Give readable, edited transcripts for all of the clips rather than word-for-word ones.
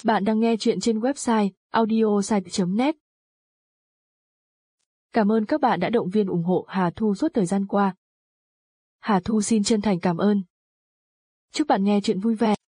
Bạn đang nghe chuyện trên website audiosite.net. Cảm ơn các bạn đã động viên ủng hộ Hà Thu suốt thời gian qua. Hà Thu xin chân thành cảm ơn. Chúc bạn nghe chuyện vui vẻ.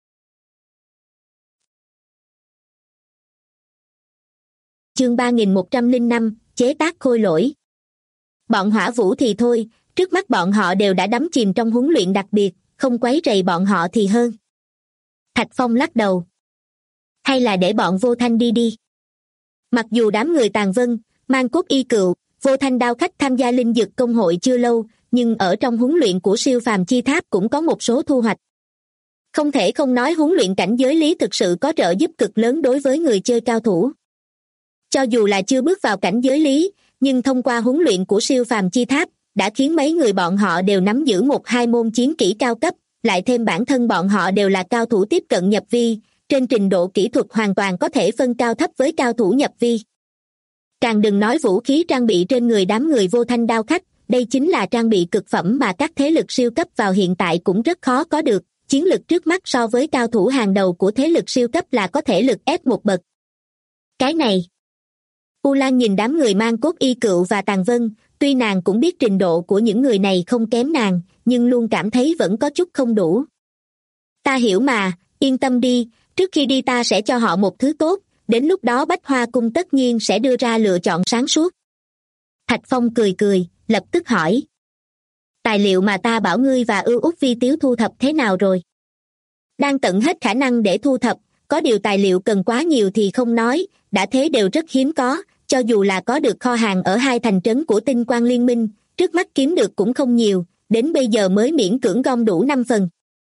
Chương 3105, chế tác khôi lỗi. Bọn Hỏa Vũ thì thôi, trước mắt bọn họ đều đã đắm chìm trong huấn luyện đặc biệt, không quấy rầy bọn họ thì hơn. Thạch Phong lắc đầu. Hay là để bọn Vô Thanh đi. Mặc dù đám người Tàn Vân, Mang Cốt Y Cựu, Vô Thanh Đao Khách tham gia linh dực công hội chưa lâu, nhưng ở trong huấn luyện của siêu phàm chi tháp cũng có một số thu hoạch. Không thể không nói huấn luyện cảnh giới lý thực sự có trợ giúp cực lớn đối với người chơi cao thủ. Cho dù là chưa bước vào cảnh giới lý, nhưng thông qua huấn luyện của siêu phàm chi tháp, đã khiến mấy người bọn họ đều nắm giữ một hai môn chiến kỹ cao cấp, lại thêm bản thân bọn họ đều là cao thủ tiếp cận nhập vi, trên trình độ kỹ thuật hoàn toàn có thể phân cao thấp với cao thủ nhập vi. Càng đừng nói vũ khí trang bị trên người đám người Vô Thanh Đao Khách, đây chính là trang bị cực phẩm mà các thế lực siêu cấp vào hiện tại cũng rất khó có được, chiến lực trước mắt so với cao thủ hàng đầu của thế lực siêu cấp là có thể lực ép một bậc. Cái này, U Lan nhìn đám người Mang Cốt Y Cựu và Tàn Vân, tuy nàng cũng biết trình độ của những người này không kém nàng, nhưng luôn cảm thấy vẫn có chút không đủ. Ta hiểu mà, yên tâm đi, trước khi đi ta sẽ cho họ một thứ tốt, đến lúc đó Bách Hoa Cung tất nhiên sẽ đưa ra lựa chọn sáng suốt. Thạch Phong cười, lập tức hỏi. Tài liệu mà ta bảo ngươi và Ưu Úc Vi Tiếu thu thập thế nào rồi? Đang tận hết khả năng để thu thập, có điều tài liệu cần quá nhiều thì không nói, đã thế đều rất hiếm có, cho dù là có được kho hàng ở hai thành trấn của Tinh Quang Liên Minh, trước mắt kiếm được cũng không nhiều, đến bây giờ mới miễn cưỡng gom đủ 5 phần.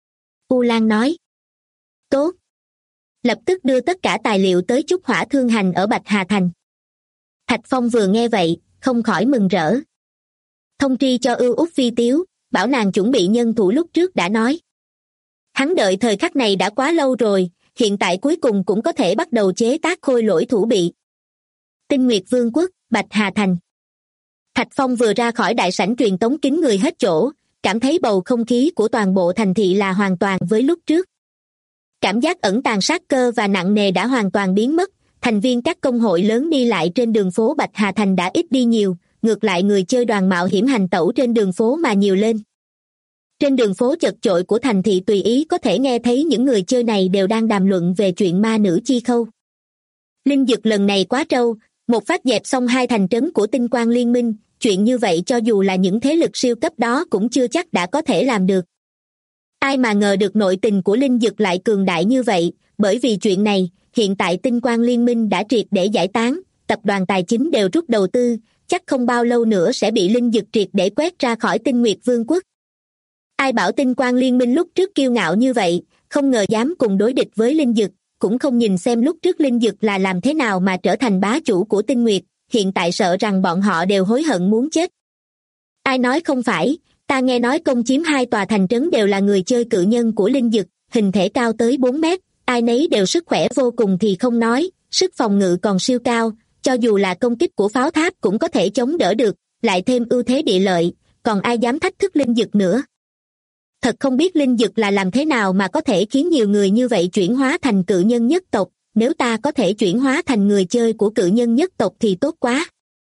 U Lan nói. Tốt. Lập tức đưa tất cả tài liệu tới Trúc Hỏa Thương Hành ở Bạch Hà Thành. Thạch Phong vừa nghe vậy, không khỏi mừng rỡ. Thông tri cho Ưu Úc Vi Tiếu, bảo nàng chuẩn bị nhân thủ lúc trước đã nói. Hắn đợi thời khắc này đã quá lâu rồi, hiện tại cuối cùng cũng có thể bắt đầu chế tác khôi lỗi thủ bị. Tinh Nguyệt Vương quốc, Bạch Hà Thành. Thạch Phong vừa ra khỏi đại sảnh truyền tống kín người hết chỗ, cảm thấy bầu không khí của toàn bộ thành thị là hoàn toàn với lúc trước. Cảm giác ẩn tàng sát cơ và nặng nề đã hoàn toàn biến mất, thành viên các công hội lớn đi lại trên đường phố Bạch Hà Thành đã ít đi nhiều, ngược lại người chơi đoàn mạo hiểm hành tẩu trên đường phố mà nhiều lên. Trên đường phố chật chội của thành thị tùy ý có thể nghe thấy những người chơi này đều đang đàm luận về chuyện ma nữ chi khâu. Linh dực lần này quá trâu, một phát dẹp xong hai thành trấn của Tinh Quang Liên Minh, chuyện như vậy cho dù là những thế lực siêu cấp đó cũng chưa chắc đã có thể làm được. Ai mà ngờ được nội tình của linh dực lại cường đại như vậy, bởi vì chuyện này, hiện tại Tinh Quang Liên Minh đã triệt để giải tán, tập đoàn tài chính đều rút đầu tư, chắc không bao lâu nữa sẽ bị linh dực triệt để quét ra khỏi Tinh Nguyệt Vương quốc. Ai bảo Tinh Quang Liên Minh lúc trước kiêu ngạo như vậy, không ngờ dám cùng đối địch với linh dực, cũng không nhìn xem lúc trước linh dực là làm thế nào mà trở thành bá chủ của Tinh Nguyệt, hiện tại sợ rằng bọn họ đều hối hận muốn chết. Ai nói không phải, ta nghe nói công chiếm hai tòa thành trấn đều là người chơi cự nhân của linh dực, hình thể cao tới 4 mét, ai nấy đều sức khỏe vô cùng thì không nói, sức phòng ngự còn siêu cao, cho dù là công kích của pháo tháp cũng có thể chống đỡ được, lại thêm ưu thế địa lợi, còn ai dám thách thức linh dực nữa. Thật không biết linh dực là làm thế nào mà có thể khiến nhiều người như vậy chuyển hóa thành cự nhân nhất tộc, nếu ta có thể chuyển hóa thành người chơi của cự nhân nhất tộc thì tốt quá.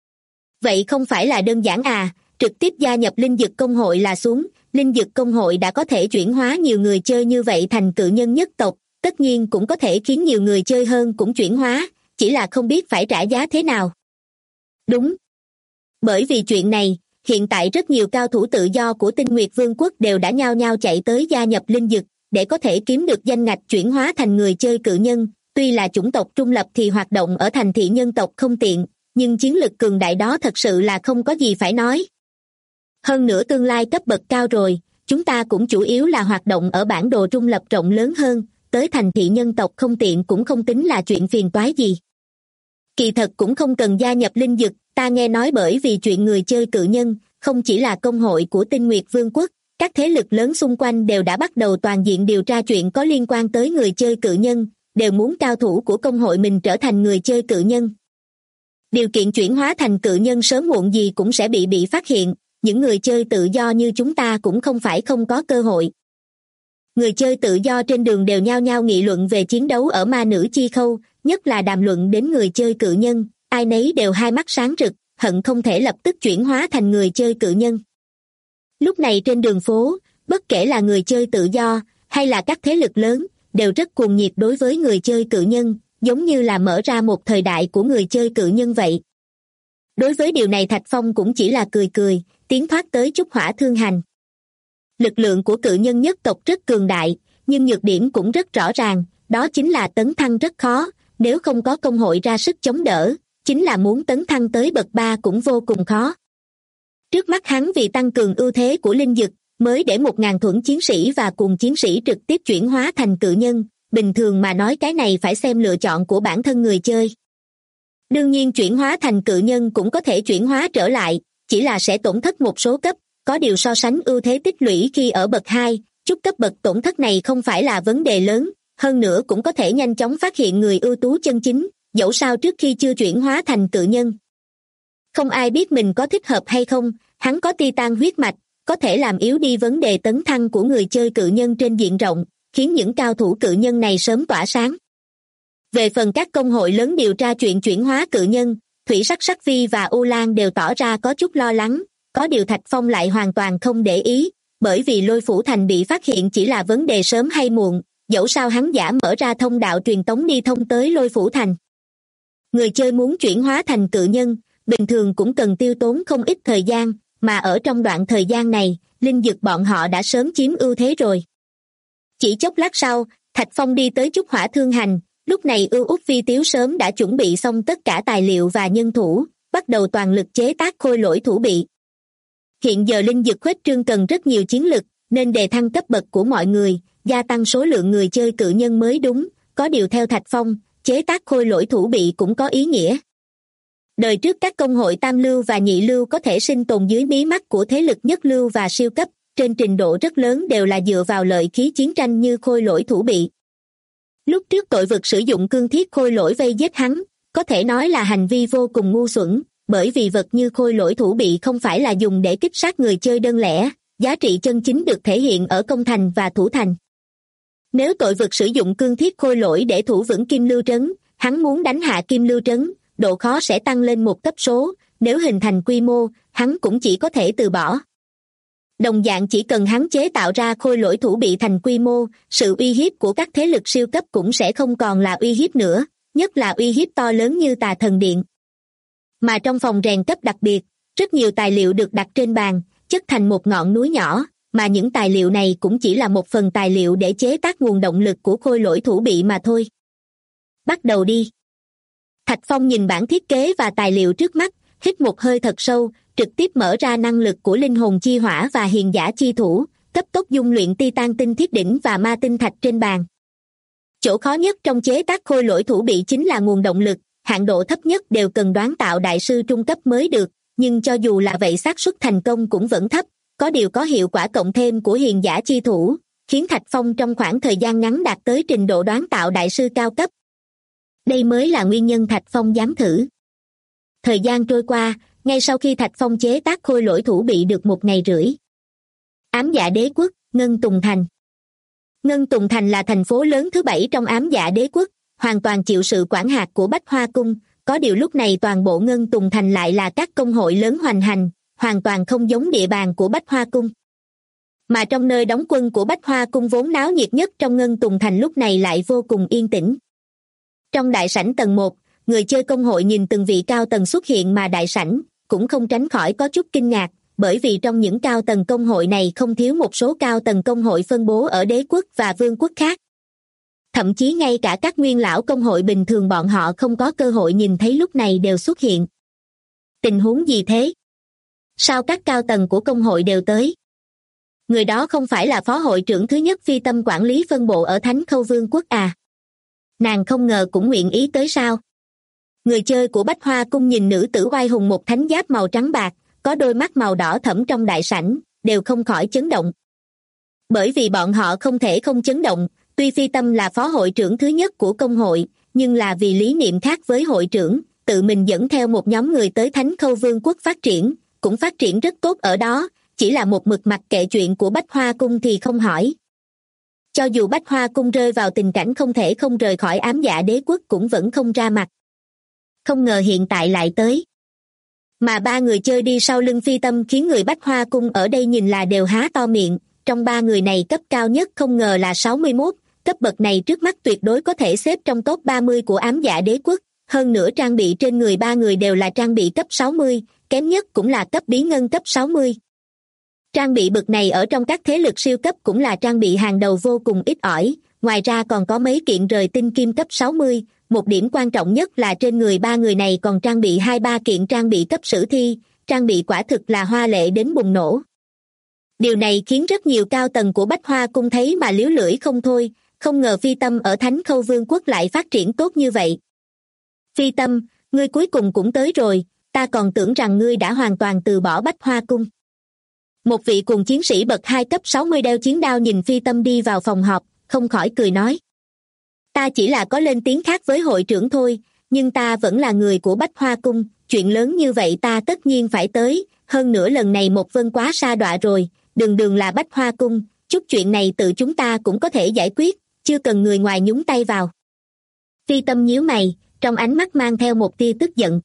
Vậy không phải là đơn giản à, trực tiếp gia nhập linh dực công hội là xuống, linh dực công hội đã có thể chuyển hóa nhiều người chơi như vậy thành cự nhân nhất tộc, tất nhiên cũng có thể khiến nhiều người chơi hơn cũng chuyển hóa, chỉ là không biết phải trả giá thế nào. Đúng. Bởi vì chuyện này, hiện tại rất nhiều cao thủ tự do của Tinh Nguyệt Vương quốc đều đã nhao nhao chạy tới gia nhập linh dực, để có thể kiếm được danh ngạch chuyển hóa thành người chơi cự nhân, tuy là chủng tộc trung lập thì hoạt động ở thành thị nhân tộc không tiện, nhưng chiến lực cường đại đó thật sự là không có gì phải nói. Hơn nữa tương lai cấp bậc cao rồi, chúng ta cũng chủ yếu là hoạt động ở bản đồ trung lập rộng lớn hơn, tới thành thị nhân tộc không tiện cũng không tính là chuyện phiền toái gì. Kỳ thật cũng không cần gia nhập linh dực, ta nghe nói bởi vì chuyện người chơi cự nhân, không chỉ là công hội của Tinh Nguyệt Vương quốc, các thế lực lớn xung quanh đều đã bắt đầu toàn diện điều tra chuyện có liên quan tới người chơi cự nhân, đều muốn cao thủ của công hội mình trở thành người chơi cự nhân. Điều kiện chuyển hóa thành cự nhân sớm muộn gì cũng sẽ bị phát hiện, những người chơi tự do như chúng ta cũng không phải không có cơ hội. Người chơi tự do trên đường đều nhao nhao nghị luận về chiến đấu ở ma nữ chi khâu, nhất là đàm luận đến người chơi cự nhân, ai nấy đều hai mắt sáng rực, hận không thể lập tức chuyển hóa thành người chơi cự nhân. Lúc này trên đường phố, bất kể là người chơi tự do hay là các thế lực lớn, đều rất cuồng nhiệt đối với người chơi cự nhân, giống như là mở ra một thời đại của người chơi cự nhân vậy. Đối với điều này Thạch Phong cũng chỉ là cười cười, tiến thoát tới Trúc Hỏa Thương Hành. Lực lượng của cự nhân nhất tộc rất cường đại, nhưng nhược điểm cũng rất rõ ràng, đó chính là tấn thăng rất khó, nếu không có công hội ra sức chống đỡ, chính là muốn tấn thăng tới bậc 3 cũng vô cùng khó. Trước mắt hắn vì tăng cường ưu thế của linh dực, mới để 1000 thuẫn chiến sĩ và cùng chiến sĩ trực tiếp chuyển hóa thành cự nhân, bình thường mà nói cái này phải xem lựa chọn của bản thân người chơi. Đương nhiên chuyển hóa thành cự nhân cũng có thể chuyển hóa trở lại, chỉ là sẽ tổn thất một số cấp, có điều so sánh ưu thế tích lũy khi ở bậc 2, chút cấp bậc tổn thất này không phải là vấn đề lớn, hơn nữa cũng có thể nhanh chóng phát hiện người ưu tú chân chính, dẫu sao trước khi chưa chuyển hóa thành cự nhân. Không ai biết mình có thích hợp hay không, hắn có Titan huyết mạch, có thể làm yếu đi vấn đề tấn thăng của người chơi cự nhân trên diện rộng, khiến những cao thủ cự nhân này sớm tỏa sáng. Về phần các công hội lớn điều tra chuyện chuyển hóa cự nhân, Thủy Sắc Sắc Vi và U Lan đều tỏ ra có chút lo lắng, có điều Thạch Phong lại hoàn toàn không để ý, bởi vì Lôi Phủ Thành bị phát hiện chỉ là vấn đề sớm hay muộn, dẫu sao hắn giả mở ra thông đạo truyền tống đi thông tới Lôi Phủ Thành. Người chơi muốn chuyển hóa thành cự nhân, bình thường cũng cần tiêu tốn không ít thời gian, mà ở trong đoạn thời gian này, linh dực bọn họ đã sớm chiếm ưu thế rồi. Chỉ chốc lát sau, Thạch Phong đi tới Trúc Hỏa Thương Hành, lúc này Ưu Úc Phi Tiếu sớm đã chuẩn bị xong tất cả tài liệu và nhân thủ, bắt đầu toàn lực chế tác khôi lỗi thủ bị. Hiện giờ linh dực khuếch trương cần rất nhiều chiến lực, nên đề thăng cấp bậc của mọi người, gia tăng số lượng người chơi cự nhân mới đúng, có điều theo Thạch Phong, chế tác khôi lỗi thủ bị cũng có ý nghĩa. Đời trước các công hội tam lưu và nhị lưu có thể sinh tồn dưới mí mắt của thế lực nhất lưu và siêu cấp, trên trình độ rất lớn đều là dựa vào lợi khí chiến tranh như khôi lỗi thủ bị. Lúc trước tội vực sử dụng cương thiết khôi lỗi vây giết hắn, có thể nói là hành vi vô cùng ngu xuẩn, bởi vì vật như khôi lỗi thủ bị không phải là dùng để kích sát người chơi đơn lẻ, giá trị chân chính được thể hiện ở công thành và thủ thành. Nếu tội vực sử dụng cương thiết khôi lỗi để thủ vững Kim Lưu Trấn, hắn muốn đánh hạ Kim Lưu Trấn, độ khó sẽ tăng lên một cấp số, nếu hình thành quy mô, hắn cũng chỉ có thể từ bỏ. Đồng dạng chỉ cần hắn chế tạo ra khôi lỗi thủ bị thành quy mô, sự uy hiếp của các thế lực siêu cấp cũng sẽ không còn là uy hiếp nữa, nhất là uy hiếp to lớn như Tà Thần Điện. Mà trong phòng rèn cấp đặc biệt, rất nhiều tài liệu được đặt trên bàn, chất thành một ngọn núi nhỏ, mà những tài liệu này cũng chỉ là một phần tài liệu để chế tác nguồn động lực của khôi lỗi thủ bị mà thôi. Bắt đầu đi. Thạch Phong nhìn bản thiết kế và tài liệu trước mắt, hít một hơi thật sâu, trực tiếp mở ra năng lực của linh hồn chi hỏa và hiền giả chi thủ, cấp tốc dung luyện titan tinh thiết đỉnh và ma tinh thạch trên bàn. Chỗ khó nhất trong chế tác khôi lỗi thủ bị chính là nguồn động lực, hạn độ thấp nhất đều cần đoán tạo đại sư trung cấp mới được, nhưng cho dù là vậy xác suất thành công cũng vẫn thấp, có điều có hiệu quả cộng thêm của hiền giả chi thủ, khiến Thạch Phong trong khoảng thời gian ngắn đạt tới trình độ đoán tạo đại sư cao cấp. Đây mới là nguyên nhân Thạch Phong dám thử. Thời gian trôi qua, ngay sau khi Thạch Phong chế tác khôi lỗi thủ bị được 1 ngày rưỡi. Ám Dạ Đế Quốc, Ngân Tùng Thành. Ngân Tùng Thành là thành phố lớn thứ 7 trong Ám Dạ Đế Quốc, hoàn toàn chịu sự quản hạt của Bách Hoa Cung, có điều lúc này toàn bộ Ngân Tùng Thành lại là các công hội lớn hoành hành, hoàn toàn không giống địa bàn của Bách Hoa Cung. Mà trong nơi đóng quân của Bách Hoa Cung vốn náo nhiệt nhất trong Ngân Tùng Thành lúc này lại vô cùng yên tĩnh. Trong đại sảnh tầng 1, người chơi công hội nhìn từng vị cao tầng xuất hiện mà đại sảnh cũng không tránh khỏi có chút kinh ngạc, bởi vì trong những cao tầng công hội này không thiếu một số cao tầng công hội phân bố ở đế quốc và vương quốc khác. Thậm chí ngay cả các nguyên lão công hội bình thường bọn họ không có cơ hội nhìn thấy lúc này đều xuất hiện. Tình huống gì thế? Sao các cao tầng của công hội đều tới? Người đó không phải là phó hội trưởng thứ nhất Phi Tâm quản lý phân bộ ở Thánh Khâu Vương quốc à? Nàng không ngờ cũng nguyện ý tới sao? Người chơi của Bách Hoa Cung nhìn nữ tử oai hùng một thánh giáp màu trắng bạc, có đôi mắt màu đỏ thẫm trong đại sảnh, đều không khỏi chấn động. Bởi vì bọn họ không thể không chấn động, tuy Phi Tâm là phó hội trưởng thứ nhất của công hội, nhưng là vì lý niệm khác với hội trưởng, tự mình dẫn theo một nhóm người tới Thánh Khâu Vương quốc phát triển, cũng phát triển rất tốt ở đó, chỉ là một mực mặc kệ chuyện của Bách Hoa Cung thì không hỏi. Cho dù Bách Hoa Cung rơi vào tình cảnh không thể không rời khỏi Ám Dạ Đế Quốc cũng vẫn không ra mặt. Không ngờ hiện tại lại tới. Mà ba người chơi đi sau lưng Phi Tâm khiến người Bách Hoa Cung ở đây nhìn là đều há to miệng. Trong ba người này cấp cao nhất không ngờ là 61, cấp bậc này trước mắt tuyệt đối có thể xếp trong top 30 của Ám Dạ Đế Quốc. Hơn nữa trang bị trên người ba người đều là trang bị cấp 60, kém nhất cũng là cấp bí ngân cấp 60. Trang bị bậc này ở trong các thế lực siêu cấp cũng là trang bị hàng đầu vô cùng ít ỏi, ngoài ra còn có mấy kiện rời tinh kim cấp 60, một điểm quan trọng nhất là trên người ba người này còn trang bị 2-3 kiện trang bị cấp sử thi, trang bị quả thực là hoa lệ đến bùng nổ. Điều này khiến rất nhiều cao tầng của Bách Hoa Cung thấy mà liếu lưỡi không thôi, không ngờ Phi Tâm ở Thánh Khâu Vương quốc lại phát triển tốt như vậy. Phi Tâm, ngươi cuối cùng cũng tới rồi, ta còn tưởng rằng ngươi đã hoàn toàn từ bỏ Bách Hoa Cung. Một vị cùng chiến sĩ bậc 2 cấp 60 đeo chiến đao nhìn Phi Tâm đi vào phòng họp, không khỏi cười nói. Ta chỉ là có lên tiếng khác với hội trưởng thôi, nhưng ta vẫn là người của Bách Hoa Cung, chuyện lớn như vậy ta tất nhiên phải tới, hơn nữa lần này Một Vân quá sa đọa rồi, đường là Bách Hoa Cung, chút chuyện này tự chúng ta cũng có thể giải quyết, chưa cần người ngoài nhúng tay vào. Phi Tâm nhíu mày, trong ánh mắt mang theo một tia tức giận.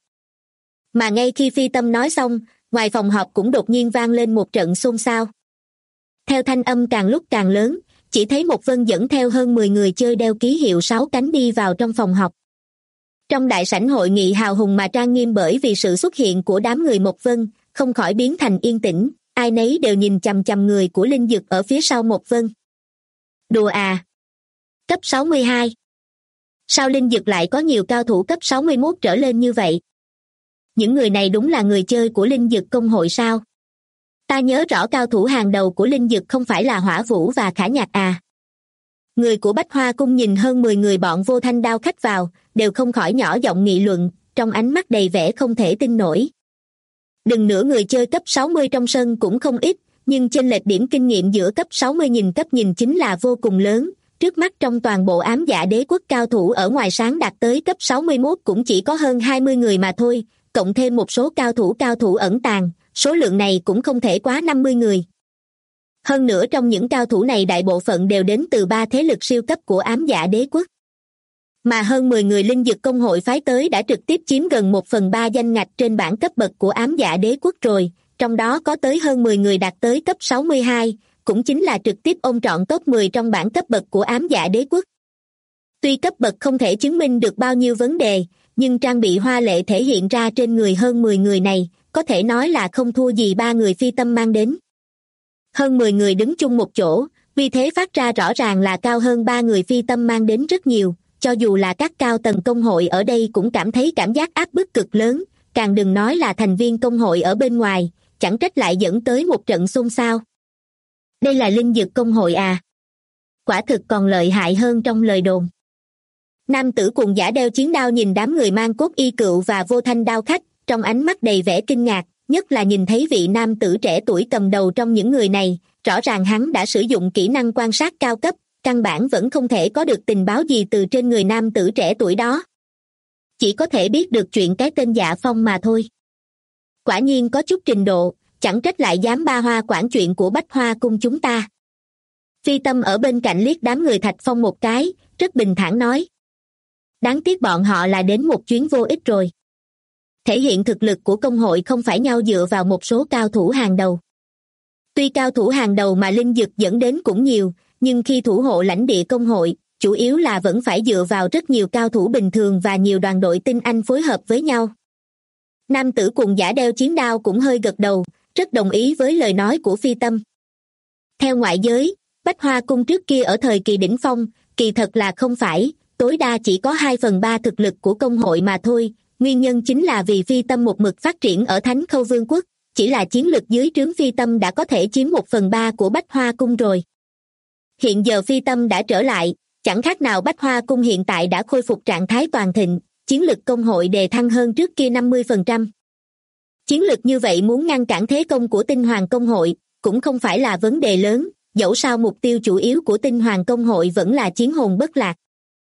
Mà ngay khi Phi Tâm nói xong, ngoài phòng họp cũng đột nhiên vang lên một trận xôn xao. Theo thanh âm càng lúc càng lớn, chỉ thấy Một Vân dẫn theo hơn 10 người chơi đeo ký hiệu 6 cánh đi vào trong phòng họp. Trong đại sảnh hội nghị hào hùng mà trang nghiêm bởi vì sự xuất hiện của đám người Một Vân, không khỏi biến thành yên tĩnh, ai nấy đều nhìn chằm chằm người của Linh Dực ở phía sau Một Vân. Đùa à? Cấp 62. Sao Linh Dực lại có nhiều cao thủ cấp 61 trở lên như vậy? Những người này đúng là người chơi của Linh Dực công hội sao? Ta nhớ rõ cao thủ hàng đầu của Linh Dực không phải là Hỏa Vũ và Khả Nhạc à? Người của Bách Hoa Cung nhìn hơn 10 người bọn Vô Thanh Đao khách vào, đều không khỏi nhỏ giọng nghị luận, trong ánh mắt đầy vẻ không thể tin nổi. Đừng nữa người chơi cấp 60 trong sân cũng không ít, nhưng chênh lệch điểm kinh nghiệm giữa cấp 60 nhìn cấp nhìn chính là vô cùng lớn. Trước mắt trong toàn bộ Ám Dạ Đế Quốc cao thủ ở ngoài sáng đạt tới cấp 61 cũng chỉ có hơn 20 người mà thôi, cộng thêm một số cao thủ ẩn tàng, số lượng này cũng không thể quá 50 người. Hơn nữa trong những cao thủ này đại bộ phận đều đến từ 3 thế lực siêu cấp của Ám Dạ Đế Quốc. Mà hơn 10 người Linh Dực công hội phái tới đã trực tiếp chiếm gần 1/3 danh ngạch trên bảng cấp bậc của Ám Dạ Đế Quốc rồi, trong đó có tới hơn 10 người đạt tới cấp 62, cũng chính là trực tiếp ôm trọn top 10 trong bảng cấp bậc của Ám Dạ Đế Quốc. Tuy cấp bậc không thể chứng minh được bao nhiêu vấn đề, nhưng trang bị hoa lệ thể hiện ra trên người hơn 10 người này, có thể nói là không thua gì 3 người Phi Tâm mang đến. Hơn 10 người đứng chung một chỗ, vì thế phát ra rõ ràng là cao hơn 3 người Phi Tâm mang đến rất nhiều, cho dù là các cao tầng công hội ở đây cũng cảm thấy cảm giác áp bức cực lớn, càng đừng nói là thành viên công hội ở bên ngoài, chẳng trách lại dẫn tới một trận xôn xao. Đây là Linh Dực công hội à? Quả thực còn lợi hại hơn trong lời đồn. Nam tử cuồng giả đeo chiến đao nhìn đám người mang cốt y cựu và Vô Thanh Đao khách, trong ánh mắt đầy vẻ kinh ngạc, nhất là nhìn thấy vị nam tử trẻ tuổi cầm đầu trong những người này, rõ ràng hắn đã sử dụng kỹ năng quan sát cao cấp, căn bản vẫn không thể có được tình báo gì từ trên người nam tử trẻ tuổi đó. Chỉ có thể biết được chuyện cái tên Dạ Phong mà thôi. Quả nhiên có chút trình độ, chẳng trách lại dám ba hoa quản chuyện của Bách Hoa Cung chúng ta. Phi Tâm ở bên cạnh liếc đám người Thạch Phong một cái, rất bình thản nói. Đáng tiếc bọn họ là đến một chuyến vô ích rồi. Thể hiện thực lực của công hội không phải nhau dựa vào một số cao thủ hàng đầu. Tuy cao thủ hàng đầu mà Linh Dực dẫn đến cũng nhiều, nhưng khi thủ hộ lãnh địa công hội, chủ yếu là vẫn phải dựa vào rất nhiều cao thủ bình thường và nhiều đoàn đội tinh anh phối hợp với nhau. Nam tử cuồng giả đeo chiến đao cũng hơi gật đầu, rất đồng ý với lời nói của Phi Tâm. Theo ngoại giới, Bách Hoa Cung trước kia ở thời kỳ đỉnh phong, kỳ thật là không phải, tối đa chỉ có 2/3 thực lực của công hội mà thôi, nguyên nhân chính là vì Phi Tâm một mực phát triển ở Thánh Khâu Vương quốc, chỉ là chiến lực dưới trướng Phi Tâm đã có thể chiếm 1/3 của Bách Hoa Cung rồi. Hiện giờ Phi Tâm đã trở lại, chẳng khác nào Bách Hoa Cung hiện tại đã khôi phục trạng thái toàn thịnh, chiến lực công hội đề thăng hơn trước kia 50%. Chiến lực như vậy muốn ngăn cản thế công của Tinh Hoàng công hội, cũng không phải là vấn đề lớn, dẫu sao mục tiêu chủ yếu của Tinh Hoàng công hội vẫn là chiến hồn bất lạc.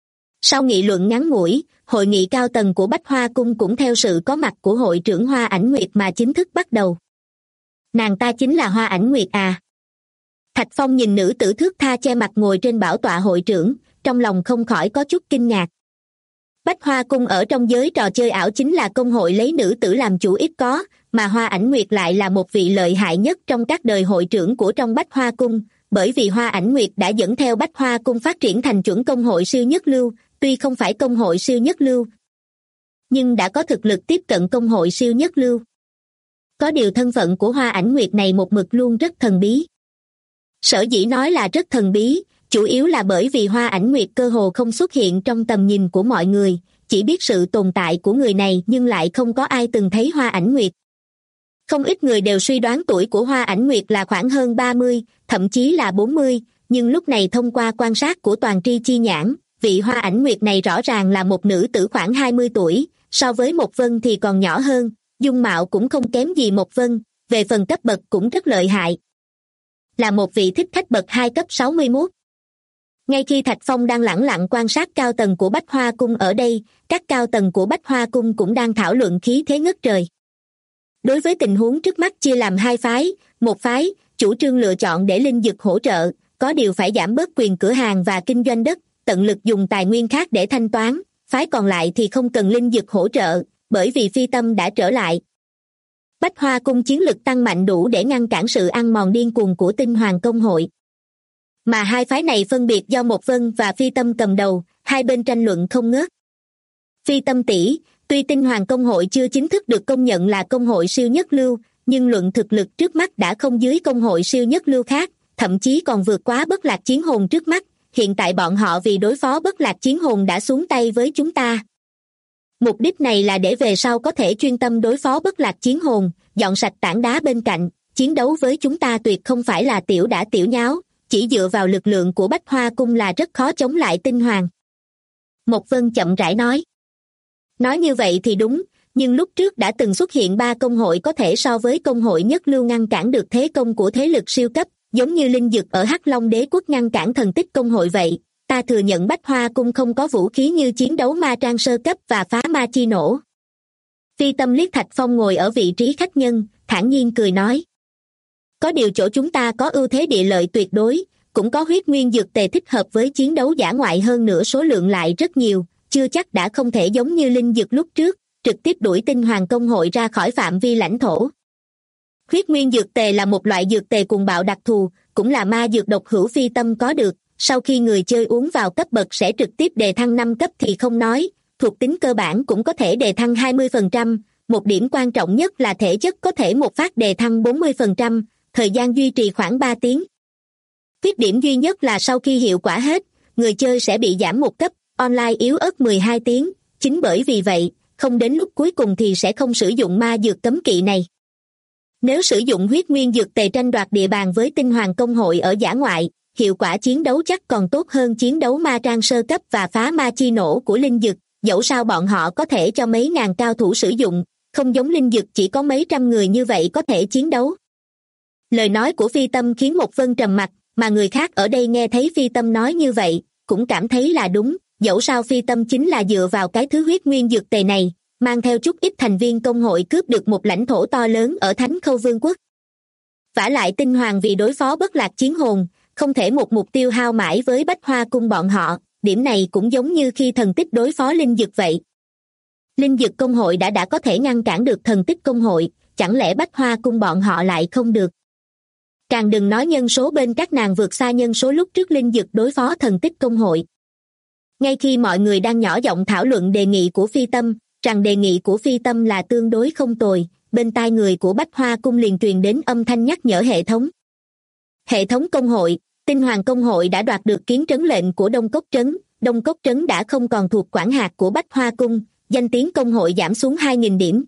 Sau nghị luận ngắn ngủi, hội nghị cao tầng của Bách Hoa Cung cũng theo sự có mặt của hội trưởng Hoa Ảnh Nguyệt mà chính thức bắt đầu. Nàng ta chính là Hoa Ảnh Nguyệt à? Thạch Phong nhìn nữ tử thước tha che mặt ngồi trên bảo tọa hội trưởng, trong lòng không khỏi có chút kinh ngạc. Bách Hoa Cung ở trong giới trò chơi ảo chính là công hội lấy nữ tử làm chủ ít có, mà Hoa Ảnh Nguyệt lại là một vị lợi hại nhất trong các đời hội trưởng của trong Bách Hoa Cung, bởi vì Hoa Ảnh Nguyệt đã dẫn theo Bách Hoa Cung phát triển thành chuẩn công hội siêu nhất lưu, tuy không phải công hội siêu nhất lưu, nhưng đã có thực lực tiếp cận công hội siêu nhất lưu. Có điều thân phận của Hoa Ảnh Nguyệt này một mực luôn rất thần bí. Sở dĩ nói là rất thần bí, chủ yếu là bởi vì Hoa Ảnh Nguyệt cơ hồ không xuất hiện trong tầm nhìn của mọi người, chỉ biết sự tồn tại của người này nhưng lại không có ai từng thấy Hoa Ảnh Nguyệt. Không ít người đều suy đoán tuổi của Hoa Ảnh Nguyệt là khoảng hơn 30, thậm chí là 40, nhưng lúc này thông qua quan sát của toàn tri chi nhãn, vị Hoa Ảnh Nguyệt này rõ ràng là một nữ tử khoảng 20 tuổi, so với Một Vân thì còn nhỏ hơn, dung mạo cũng không kém gì Một Vân, về phần cấp bậc cũng rất lợi hại. Là một vị thích khách bậc 2 cấp 61. Ngay khi Thạch Phong đang lẳng lặng quan sát cao tầng của Bách Hoa Cung ở đây, các cao tầng của Bách Hoa Cung cũng đang thảo luận khí thế ngất trời. Đối với tình huống trước mắt chia làm hai phái, một phái, chủ trương lựa chọn để linh dực hỗ trợ, có điều phải giảm bớt quyền cửa hàng và kinh doanh đất, tận lực dùng tài nguyên khác để thanh toán, phái còn lại thì không cần linh dực hỗ trợ, bởi vì Phi Tâm đã trở lại. Bách Hoa Cung chiến lực tăng mạnh đủ để ngăn cản sự ăn mòn điên cuồng của Tinh Hoàng Công hội. Mà hai phái này phân biệt do Một Vân và Phi Tâm cầm đầu, hai bên tranh luận không ngớt. Phi Tâm tỷ, tuy Tinh Hoàng Công hội chưa chính thức được công nhận là công hội siêu nhất lưu, nhưng luận thực lực trước mắt đã không dưới công hội siêu nhất lưu khác, thậm chí còn vượt quá Bất Lạc Chiến Hồn trước mắt, hiện tại bọn họ vì đối phó Bất Lạc Chiến Hồn đã xuống tay với chúng ta. Mục đích này là để về sau có thể chuyên tâm đối phó Bất Lạc Chiến Hồn, dọn sạch tảng đá bên cạnh, chiến đấu với chúng ta tuyệt không phải là tiểu đả tiểu nháo, chỉ dựa vào lực lượng của Bách Hoa Cung là rất khó chống lại Tinh Hoàng. Một Vân chậm rãi nói. Nói như vậy thì đúng, nhưng lúc trước đã từng xuất hiện 3 công hội có thể so với công hội nhất lưu ngăn cản được thế công của thế lực siêu cấp, giống như linh dực ở Hắc Long Đế Quốc ngăn cản thần tích công hội vậy. Ta thừa nhận Bách Hoa Cung không có vũ khí như chiến đấu ma trang sơ cấp và phá ma chi nổ. Phi Tâm liếc Thạch Phong ngồi ở vị trí khách nhân, thản nhiên cười nói. Có điều chỗ chúng ta có ưu thế địa lợi tuyệt đối, cũng có huyết nguyên dược tề thích hợp với chiến đấu dã ngoại hơn nữa, số lượng lại rất nhiều, chưa chắc đã không thể giống như linh dược lúc trước, trực tiếp đuổi Tinh Hoàng Công hội ra khỏi phạm vi lãnh thổ. Huyết nguyên dược tề là một loại dược tề cuồng bạo đặc thù, cũng là ma dược độc hữu Phi Tâm có được, sau khi người chơi uống vào cấp bậc sẽ trực tiếp đề thăng 5 cấp thì không nói, thuộc tính cơ bản cũng có thể đề thăng 20%, một điểm quan trọng nhất là thể chất có thể một phát đề thăng 40%, thời gian duy trì khoảng 3 tiếng. Khuyết điểm duy nhất là sau khi hiệu quả hết, người chơi sẽ bị giảm một cấp, online yếu ớt 12 tiếng, chính bởi vì vậy, không đến lúc cuối cùng thì sẽ không sử dụng ma dược cấm kỵ này. Nếu sử dụng huyết nguyên dược tề tranh đoạt địa bàn với Tinh Hoàng Công hội ở dã ngoại, hiệu quả chiến đấu chắc còn tốt hơn chiến đấu ma trang sơ cấp và phá ma chi nổ của linh dực, dẫu sao bọn họ có thể cho mấy ngàn cao thủ sử dụng, không giống linh dực chỉ có mấy trăm người như vậy có thể chiến đấu. Lời nói của Phi Tâm khiến Một Vân trầm mặc, mà người khác ở đây nghe thấy Phi Tâm nói như vậy, cũng cảm thấy là đúng, dẫu sao Phi Tâm chính là dựa vào cái thứ huyết nguyên dược tề này, mang theo chút ít thành viên công hội cướp được một lãnh thổ to lớn ở Thánh Khâu Vương quốc. Vả lại Tinh Hoàng vì đối phó Bất Lạc Chiến Hồn, không thể một mục tiêu hao mãi với Bách Hoa Cung bọn họ, điểm này cũng giống như khi thần tích đối phó linh dực vậy. Linh dực công hội đã có thể ngăn cản được thần tích công hội, chẳng lẽ Bách Hoa Cung bọn họ lại không được? Càng đừng nói nhân số bên các nàng vượt xa nhân số lúc trước linh dực đối phó thần tích công hội. Ngay khi mọi người đang nhỏ giọng thảo luận đề nghị của Phi Tâm, rằng đề nghị của Phi Tâm là tương đối không tồi, bên tai người của Bách Hoa Cung liền truyền đến âm thanh nhắc nhở hệ thống. Hệ thống công hội, Tinh Hoàng Công hội đã đoạt được kiến trấn lệnh của Đông Cốc Trấn, Đông Cốc Trấn đã không còn thuộc quản hạt của Bách Hoa Cung, danh tiếng công hội giảm xuống 2.000 điểm.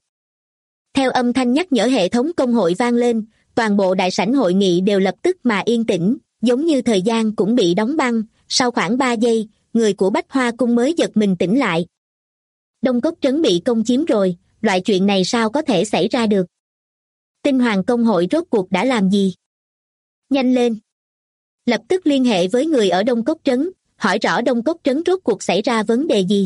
Theo âm thanh nhắc nhở hệ thống công hội vang lên, toàn bộ đại sảnh hội nghị đều lập tức mà yên tĩnh, giống như thời gian cũng bị đóng băng, sau khoảng 3 giây, người của Bách Hoa Cung mới giật mình tỉnh lại. Đông Cốc Trấn bị công chiếm rồi, loại chuyện này sao có thể xảy ra được? Tinh Hoàng Công hội rốt cuộc đã làm gì? Nhanh lên! Lập tức liên hệ với người ở Đông Cốc Trấn, hỏi rõ Đông Cốc Trấn rốt cuộc xảy ra vấn đề gì?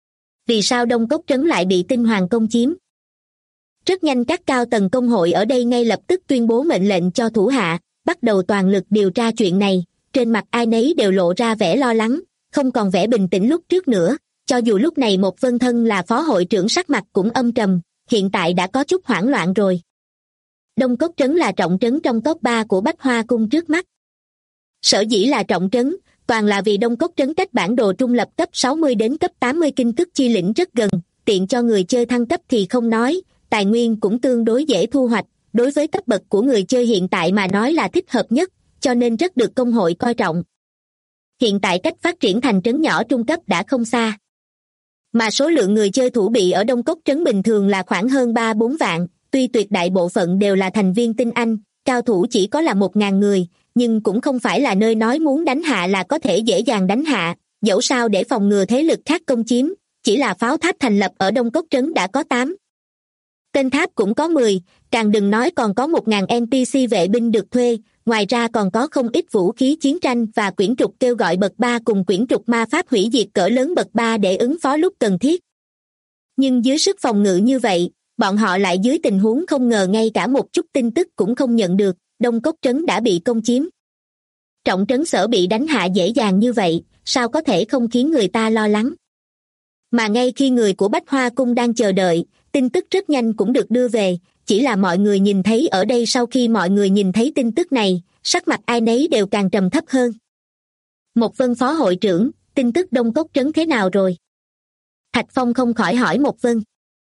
Vì sao Đông Cốc Trấn lại bị Tinh Hoàng công chiếm? Rất nhanh các cao tầng công hội ở đây ngay lập tức tuyên bố mệnh lệnh cho thủ hạ, bắt đầu toàn lực điều tra chuyện này. Trên mặt ai nấy đều lộ ra vẻ lo lắng, không còn vẻ bình tĩnh lúc trước nữa. Cho dù lúc này một Vân thân là phó hội trưởng sắc mặt cũng âm trầm, hiện tại đã có chút hoảng loạn rồi. Đông Cốc Trấn là trọng trấn trong top 3 của Bách Hoa Cung trước mắt. Sở dĩ là trọng trấn, toàn là vì Đông Cốc Trấn cách bản đồ trung lập cấp 60 đến cấp 80 kinh cức chi lĩnh rất gần, tiện cho người chơi thăng cấp thì không nói, tài nguyên cũng tương đối dễ thu hoạch, đối với cấp bậc của người chơi hiện tại mà nói là thích hợp nhất, cho nên rất được công hội coi trọng. Hiện tại cách phát triển thành trấn nhỏ trung cấp đã không xa. Mà số lượng người chơi thủ bị ở Đông Cốc Trấn bình thường là khoảng hơn 3-4 vạn, tuy tuyệt đại bộ phận đều là thành viên tinh anh, cao thủ chỉ có là 1.000 người, nhưng cũng không phải là nơi nói muốn đánh hạ là có thể dễ dàng đánh hạ, dẫu sao để phòng ngừa thế lực khác công chiếm, chỉ là pháo tháp thành lập ở Đông Cốc Trấn đã có 8. Tên tháp cũng có 10, càng đừng nói còn có 1.000 NPC vệ binh được thuê, ngoài ra còn có không ít vũ khí chiến tranh và quyển trục kêu gọi bậc 3 cùng quyển trục ma pháp hủy diệt cỡ lớn bậc 3 để ứng phó lúc cần thiết. Nhưng dưới sức phòng ngự như vậy, bọn họ lại dưới tình huống không ngờ ngay cả một chút tin tức cũng không nhận được, Đông Cốc Trấn đã bị công chiếm. Trọng trấn sở bị đánh hạ dễ dàng như vậy, sao có thể không khiến người ta lo lắng. Mà ngay khi người của Bách Hoa Cung đang chờ đợi, tin tức rất nhanh cũng được đưa về, chỉ là mọi người nhìn thấy ở đây sau khi mọi người nhìn thấy tin tức này, sắc mặt ai nấy đều càng trầm thấp hơn. Một Vân phó hội trưởng, tin tức Đông Cốc Trấn thế nào rồi? Thạch Phong không khỏi hỏi Một Vân.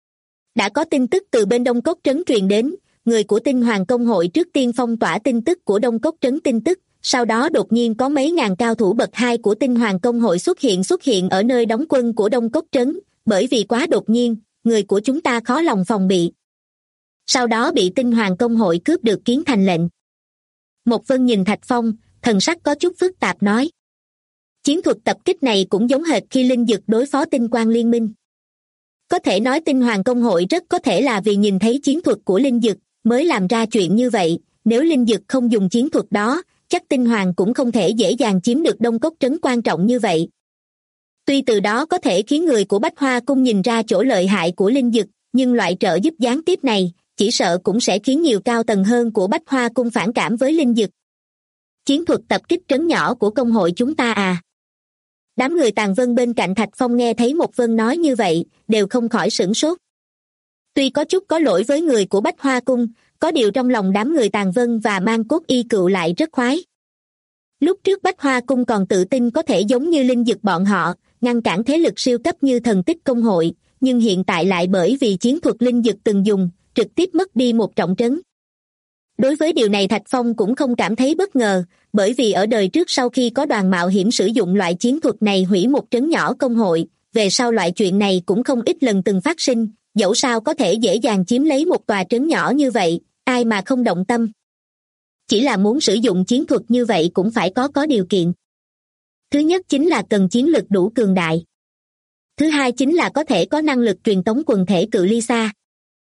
Đã có tin tức từ bên Đông Cốc Trấn truyền đến, người của Tinh Hoàng Công hội trước tiên phong tỏa tin tức của Đông Cốc Trấn tin tức, sau đó đột nhiên có mấy ngàn cao thủ bậc 2 của Tinh Hoàng Công hội xuất hiện ở nơi đóng quân của Đông Cốc Trấn, bởi vì quá đột nhiên, người của chúng ta khó lòng phòng bị. Sau đó bị Tinh Hoàng Công hội cướp được Kiến Thành lệnh. Một Vân nhìn Thạch Phong, thần sắc có chút phức tạp nói. Chiến thuật tập kích này cũng giống hệt khi Linh Dực đối phó Tinh Quang Liên minh. Có thể nói Tinh Hoàng Công hội rất có thể là vì nhìn thấy chiến thuật của Linh Dực mới làm ra chuyện như vậy, nếu Linh Dực không dùng chiến thuật đó, chắc Tinh Hoàng cũng không thể dễ dàng chiếm được Đông Cốc Trấn quan trọng như vậy. Tuy từ đó có thể khiến người của Bách Hoa Cung nhìn ra chỗ lợi hại của Linh Dực, nhưng loại trợ giúp gián tiếp này, chỉ sợ cũng sẽ khiến nhiều cao tầng hơn của Bách Hoa Cung phản cảm với Linh Dực. Chiến thuật tập kích trấn nhỏ của công hội chúng ta à? Đám người Tàn Vân bên cạnh Thạch Phong nghe thấy Một Vân nói như vậy, đều không khỏi sửng sốt. Tuy có chút có lỗi với người của Bách Hoa Cung, có điều trong lòng đám người Tàn Vân và Mang Cốt Y Cựu lại rất khoái. Lúc trước Bách Hoa Cung còn tự tin có thể giống như Linh Dực bọn họ, ngăn cản thế lực siêu cấp như Thần Tích Công hội, nhưng hiện tại lại bởi vì chiến thuật Linh Dực từng dùng, trực tiếp mất đi một trọng trấn. Đối với điều này Thạch Phong cũng không cảm thấy bất ngờ, bởi vì ở đời trước sau khi có đoàn mạo hiểm sử dụng loại chiến thuật này hủy một trấn nhỏ công hội, về sau loại chuyện này cũng không ít lần từng phát sinh, dẫu sao có thể dễ dàng chiếm lấy một tòa trấn nhỏ như vậy, ai mà không động tâm. Chỉ là muốn sử dụng chiến thuật như vậy cũng phải có điều kiện. Thứ nhất chính là cần chiến lực đủ cường đại. Thứ hai chính là có thể có năng lực truyền tống quần thể cự ly xa.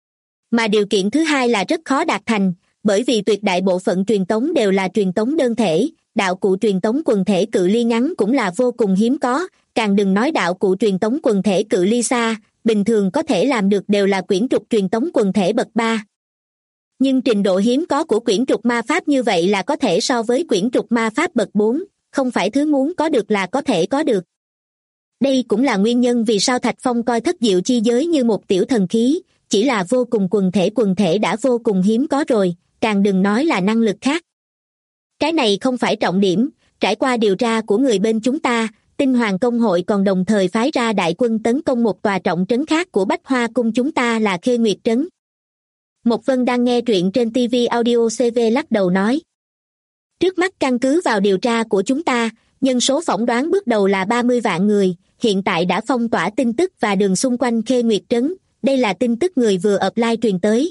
Mà điều kiện thứ hai là rất khó đạt thành, bởi vì tuyệt đại bộ phận truyền tống đều là truyền tống đơn thể, đạo cụ truyền tống quần thể cự ly ngắn cũng là vô cùng hiếm có, càng đừng nói đạo cụ truyền tống quần thể cự ly xa, bình thường có thể làm được đều là quyển trục truyền tống quần thể bậc 3. Nhưng trình độ hiếm có của quyển trục ma pháp như vậy là có thể so với quyển trục ma pháp bậc 4, không phải thứ muốn có được là có thể có được. Đây cũng là nguyên nhân vì sao Thạch Phong coi thất diệu chi giới như một tiểu thần khí, chỉ là vô cùng quần thể đã vô cùng hiếm có rồi, càng đừng nói là năng lực khác. Cái này không phải trọng điểm, trải qua điều tra của người bên chúng ta, Tinh Hoàng Công hội còn đồng thời phái ra đại quân tấn công một tòa trọng trấn khác của Bách Hoa Cung chúng ta là Khê Nguyệt Trấn. Một Vân đang nghe truyện trên TV Audio CV lắc đầu nói. Trước mắt căn cứ vào điều tra của chúng ta, nhân số phỏng đoán bước đầu là 30 vạn người, hiện tại đã phong tỏa tin tức và đường xung quanh Khê Nguyệt Trấn, đây là tin tức người vừa offline truyền tới.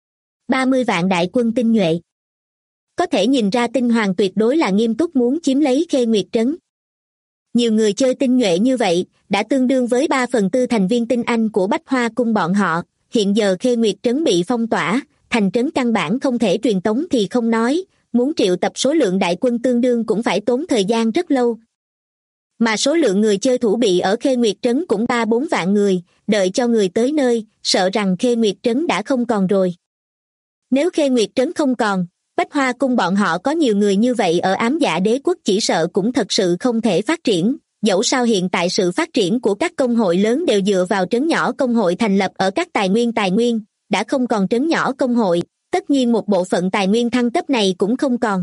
30 vạn đại quân tinh nhuệ. Có thể nhìn ra Tinh Hoàng tuyệt đối là nghiêm túc muốn chiếm lấy Khê Nguyệt Trấn. Nhiều người chơi tinh nhuệ như vậy, đã tương đương với 3/4 thành viên tinh anh của Bách Hoa Cung bọn họ, hiện giờ Khê Nguyệt Trấn bị phong tỏa, thành trấn căn bản không thể truyền tống thì không nói, muốn triệu tập số lượng đại quân tương đương cũng phải tốn thời gian rất lâu. Mà số lượng người chơi thủ bị ở Khê Nguyệt Trấn cũng 3-4 vạn người, đợi cho người tới nơi, sợ rằng Khê Nguyệt Trấn đã không còn rồi. Nếu Khê Nguyệt Trấn không còn, Bách Hoa Cung bọn họ có nhiều người như vậy ở Ám Dạ Đế Quốc chỉ sợ cũng thật sự không thể phát triển. Dẫu sao hiện tại sự phát triển của các công hội lớn đều dựa vào trấn nhỏ công hội thành lập ở các tài nguyên, đã không còn trấn nhỏ công hội, tất nhiên một bộ phận tài nguyên thăng cấp này cũng không còn.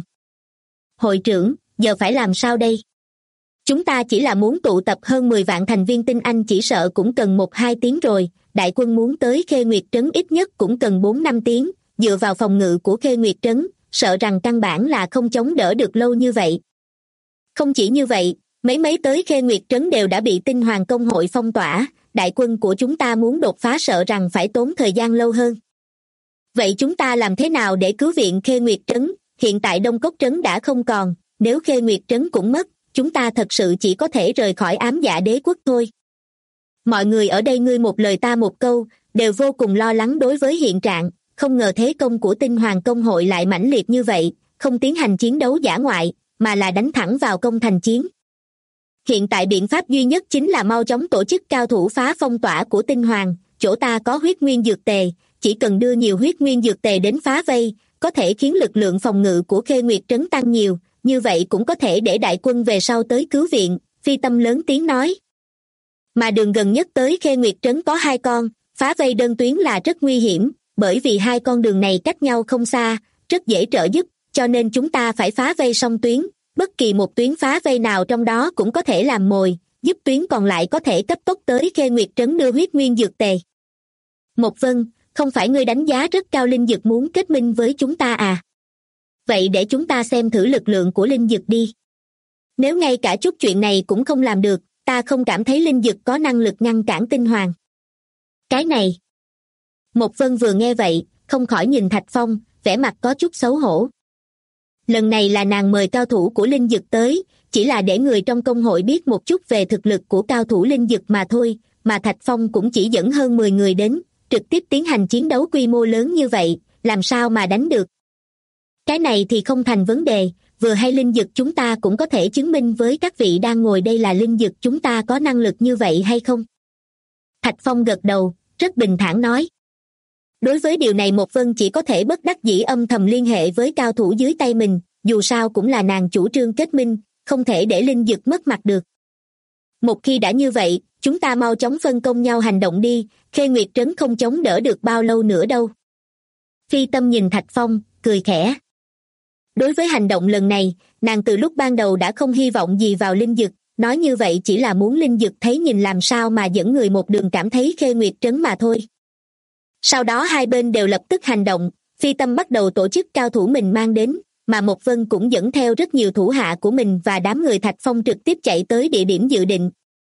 Hội trưởng, giờ phải làm sao đây? Chúng ta chỉ là muốn tụ tập hơn 10 vạn thành viên tinh anh chỉ sợ cũng cần 1-2 tiếng rồi, đại quân muốn tới Khê Nguyệt Trấn ít nhất cũng cần 4-5 tiếng, dựa vào phòng ngự của Khê Nguyệt Trấn, sợ rằng căn bản là không chống đỡ được lâu như vậy. Không chỉ như vậy, mấy tới Khê Nguyệt Trấn đều đã bị Tinh Hoàng công hội phong tỏa, đại quân của chúng ta muốn đột phá sợ rằng phải tốn thời gian lâu hơn. Vậy chúng ta làm thế nào để cứu viện Khê Nguyệt Trấn? Hiện tại Đông Cốc Trấn đã không còn, nếu Khê Nguyệt Trấn cũng mất, chúng ta thật sự chỉ có thể rời khỏi Ám Dạ Đế Quốc thôi. Mọi người ở đây ngươi một lời ta một câu, đều vô cùng lo lắng đối với hiện trạng, không ngờ thế công của Tinh Hoàng công hội lại mãnh liệt như vậy, không tiến hành chiến đấu dã ngoại, mà là đánh thẳng vào công thành chiến. Hiện tại biện pháp duy nhất chính là mau chóng tổ chức cao thủ phá phong tỏa của Tinh Hoàng, chỗ ta có huyết nguyên dược tề, chỉ cần đưa nhiều huyết nguyên dược tề đến phá vây, có thể khiến lực lượng phòng ngự của Khê Nguyệt Trấn tăng nhiều, như vậy cũng có thể để đại quân về sau tới cứu viện, Phi Tâm lớn tiếng nói. Mà đường gần nhất tới Khê Nguyệt Trấn có 2 con, phá vây đơn tuyến là rất nguy hiểm, bởi vì 2 con đường này cách nhau không xa, rất dễ trợ giúp, cho nên chúng ta phải phá vây song tuyến, bất kỳ một tuyến phá vây nào trong đó cũng có thể làm mồi, giúp tuyến còn lại có thể cấp tốc tới Khê Nguyệt Trấn đưa huyết nguyên dược tề. Một Vân, không phải ngươi đánh giá rất cao Linh Dực muốn kết minh với chúng ta à? Vậy để chúng ta xem thử lực lượng của Linh Dực đi. Nếu ngay cả chút chuyện này cũng không làm được, ta không cảm thấy Linh Dực có năng lực ngăn cản Tinh Hoàng. Cái này. Một Vân vừa nghe vậy, không khỏi nhìn Thạch Phong, vẻ mặt có chút xấu hổ. Lần này là nàng mời cao thủ của Linh Dực tới, chỉ là để người trong công hội biết một chút về thực lực của cao thủ Linh Dực mà thôi, mà Thạch Phong cũng chỉ dẫn hơn 10 người đến, trực tiếp tiến hành chiến đấu quy mô lớn như vậy, làm sao mà đánh được. Cái này thì không thành vấn đề, vừa hay Linh Dực chúng ta cũng có thể chứng minh với các vị đang ngồi đây là Linh Dực chúng ta có năng lực như vậy hay không. Thạch Phong gật đầu, rất bình thản nói. Đối với điều này Một Vân chỉ có thể bất đắc dĩ âm thầm liên hệ với cao thủ dưới tay mình, dù sao cũng là nàng chủ trương kết minh, không thể để Linh Dực mất mặt được. Một khi đã như vậy, chúng ta mau chóng phân công nhau hành động đi, Khê Nguyệt Trấn không chống đỡ được bao lâu nữa đâu. Phi Tâm nhìn Thạch Phong, cười khẽ. Đối với hành động lần này, nàng từ lúc ban đầu đã không hy vọng gì vào Linh Dực, nói như vậy chỉ là muốn Linh Dực thấy nhìn làm sao mà dẫn người một đường cảm thấy Khê Nguyệt Trấn mà thôi. Sau đó hai bên đều lập tức hành động, Phi Tâm bắt đầu tổ chức cao thủ mình mang đến, mà Một Vân cũng dẫn theo rất nhiều thủ hạ của mình và đám người Thạch Phong trực tiếp chạy tới địa điểm dự định.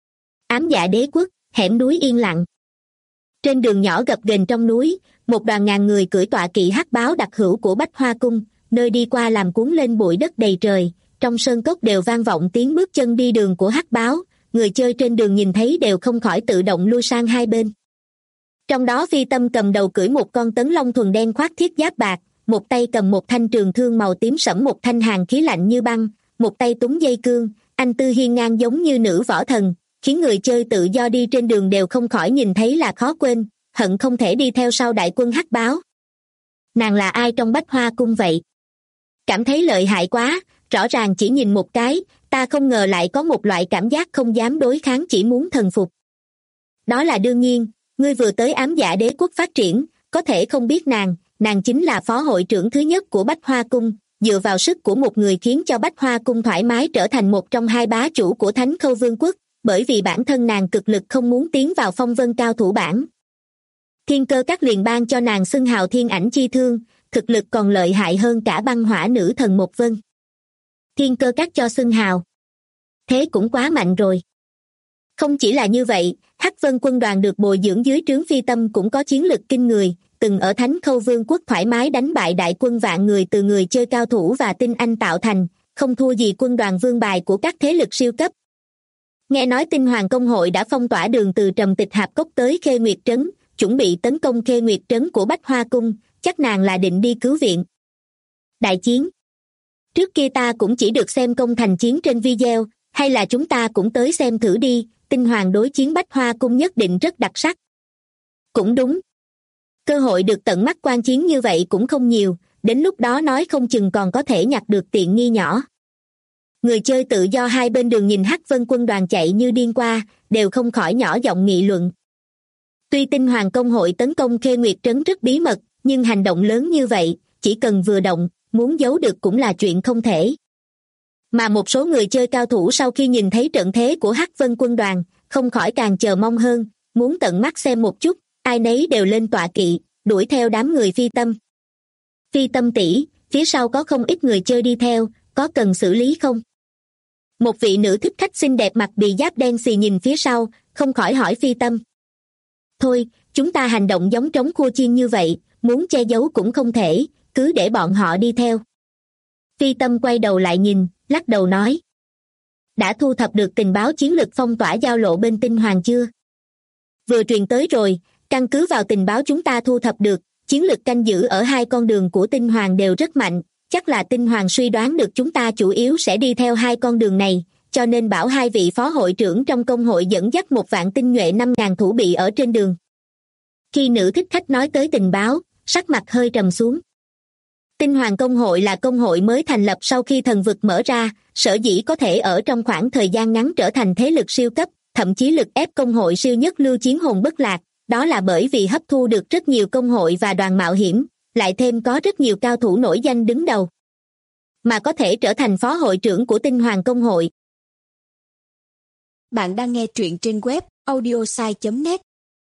Ám Dạ Đế Quốc, hẻm núi yên lặng. Trên đường nhỏ gập ghềnh trong núi, một đoàn ngàn người cưỡi tọa kỵ hắc báo đặc hữu của Bách Hoa Cung, nơi đi qua làm cuốn lên bụi đất đầy trời, trong sơn cốc đều vang vọng tiếng bước chân đi đường của hắc báo, người chơi trên đường nhìn thấy đều không khỏi tự động lui sang hai bên. Trong đó Phi Tâm cầm đầu cưỡi một con tấn long thuần đen khoác thiết giáp bạc, một tay cầm một thanh trường thương màu tím sẫm, một thanh hàn khí lạnh như băng, một tay túng dây cương, anh tư hiên ngang giống như nữ võ thần, khiến người chơi tự do đi trên đường đều không khỏi nhìn thấy là khó quên, hận không thể đi theo sau đại quân hắc báo. Nàng là ai trong Bách Hoa Cung vậy? Cảm thấy lợi hại quá, rõ ràng chỉ nhìn một cái, ta không ngờ lại có một loại cảm giác không dám đối kháng, chỉ muốn thần phục. Đó là đương nhiên, ngươi vừa tới Ám Dạ Đế Quốc phát triển, có thể không biết nàng chính là phó hội trưởng thứ nhất của Bách Hoa Cung, dựa vào sức của một người khiến cho Bách Hoa Cung thoải mái trở thành một trong hai bá chủ của Thánh Khâu Vương quốc, bởi vì bản thân nàng cực lực không muốn tiến vào phong vân cao thủ bảng. Thiên Cơ Các liền ban cho nàng xưng hào Thiên Ảnh Chi Thương, thực lực còn lợi hại hơn cả băng hỏa nữ thần Một Vân. Thiên Cơ Các cho xưng hào, thế cũng quá mạnh rồi. Không chỉ là như vậy, Hắc Vân quân đoàn được bồi dưỡng dưới trướng Phi Tâm cũng có chiến lực kinh người, từng ở Thánh Khâu Vương quốc thoải mái đánh bại đại quân vạn người từ người chơi cao thủ và tinh anh tạo thành, không thua gì quân đoàn vương bài của các thế lực siêu cấp. Nghe nói Tinh Hoàng công hội đã phong tỏa đường từ Trầm Tịch Hạp Cốc tới Khê Nguyệt Trấn, chuẩn bị tấn công Khê Nguyệt Trấn của Bách Hoa Cung, chắc nàng là định đi cứu viện. Đại chiến. Trước kia ta cũng chỉ được xem công thành chiến trên video, hay là chúng ta cũng tới xem thử đi, Tinh Hoàng đối chiến Bách Hoa Cung nhất định rất đặc sắc. Cũng đúng. Cơ hội được tận mắt quan chiến như vậy cũng không nhiều, đến lúc đó nói không chừng còn có thể nhặt được tiện nghi nhỏ. Người chơi tự do hai bên đường nhìn Hắc Vân quân đoàn chạy như điên qua, đều không khỏi nhỏ giọng nghị luận. Tuy Tinh Hoàng công hội tấn công Khê Nguyệt Trấn rất bí mật, nhưng hành động lớn như vậy, chỉ cần vừa động, muốn giấu được cũng là chuyện không thể. Mà một số người chơi cao thủ sau khi nhìn thấy trận thế của Hắc Vân quân đoàn, không khỏi càng chờ mong hơn, muốn tận mắt xem một chút, ai nấy đều lên tọa kỵ, đuổi theo đám người Phi Tâm. Phi Tâm tỷ, phía sau có không ít người chơi đi theo, có cần xử lý không? Một vị nữ thích khách xinh đẹp mặc bì giáp đen xì nhìn phía sau, không khỏi hỏi Phi Tâm. Thôi, chúng ta hành động giống trống khua chiên như vậy, muốn che giấu cũng không thể, cứ để bọn họ đi theo. Phi Tâm quay đầu lại nhìn, lắc đầu nói. Đã thu thập được tình báo chiến lực phong tỏa giao lộ bên Tinh Hoàng chưa? Vừa truyền tới rồi, căn cứ vào tình báo chúng ta thu thập được, chiến lực canh giữ ở hai con đường của Tinh Hoàng đều rất mạnh, chắc là Tinh Hoàng suy đoán được chúng ta chủ yếu sẽ đi theo hai con đường này, cho nên bảo hai vị phó hội trưởng trong công hội dẫn dắt 1.000 tinh nhuệ 5.000 thủ bị ở trên đường. Khi nữ thích khách nói tới tình báo, sắc mặt hơi trầm xuống. Tinh Hoàng công hội là công hội mới thành lập sau khi thần vực mở ra, sở dĩ có thể ở trong khoảng thời gian ngắn trở thành thế lực siêu cấp, thậm chí lực ép công hội siêu nhất lưu chiến hồn bất lạc, đó là bởi vì hấp thu được rất nhiều công hội và đoàn mạo hiểm, lại thêm có rất nhiều cao thủ nổi danh đứng đầu, mà có thể trở thành phó hội trưởng của Tinh Hoàng công hội. Bạn đang nghe truyện trên web audiosai.net.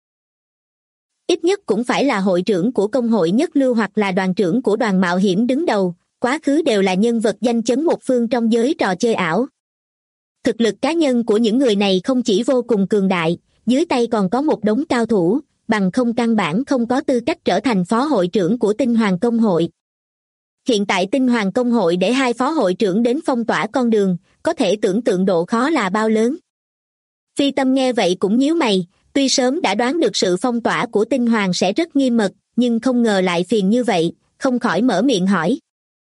Ít nhất cũng phải là hội trưởng của công hội nhất lưu hoặc là đoàn trưởng của đoàn mạo hiểm đứng đầu, quá khứ đều là nhân vật danh chấn một phương trong giới trò chơi ảo. Thực lực cá nhân của những người này không chỉ vô cùng cường đại, dưới tay còn có một đống cao thủ, bằng không căn bản không có tư cách trở thành phó hội trưởng của Tinh Hoàng công hội. Hiện tại Tinh Hoàng công hội để hai phó hội trưởng đến phong tỏa con đường, có thể tưởng tượng độ khó là bao lớn. Phi Tâm nghe vậy cũng nhíu mày, tuy sớm đã đoán được sự phong tỏa của Tinh Hoàng sẽ rất nghiêm mật, nhưng không ngờ lại phiền như vậy, không khỏi mở miệng hỏi.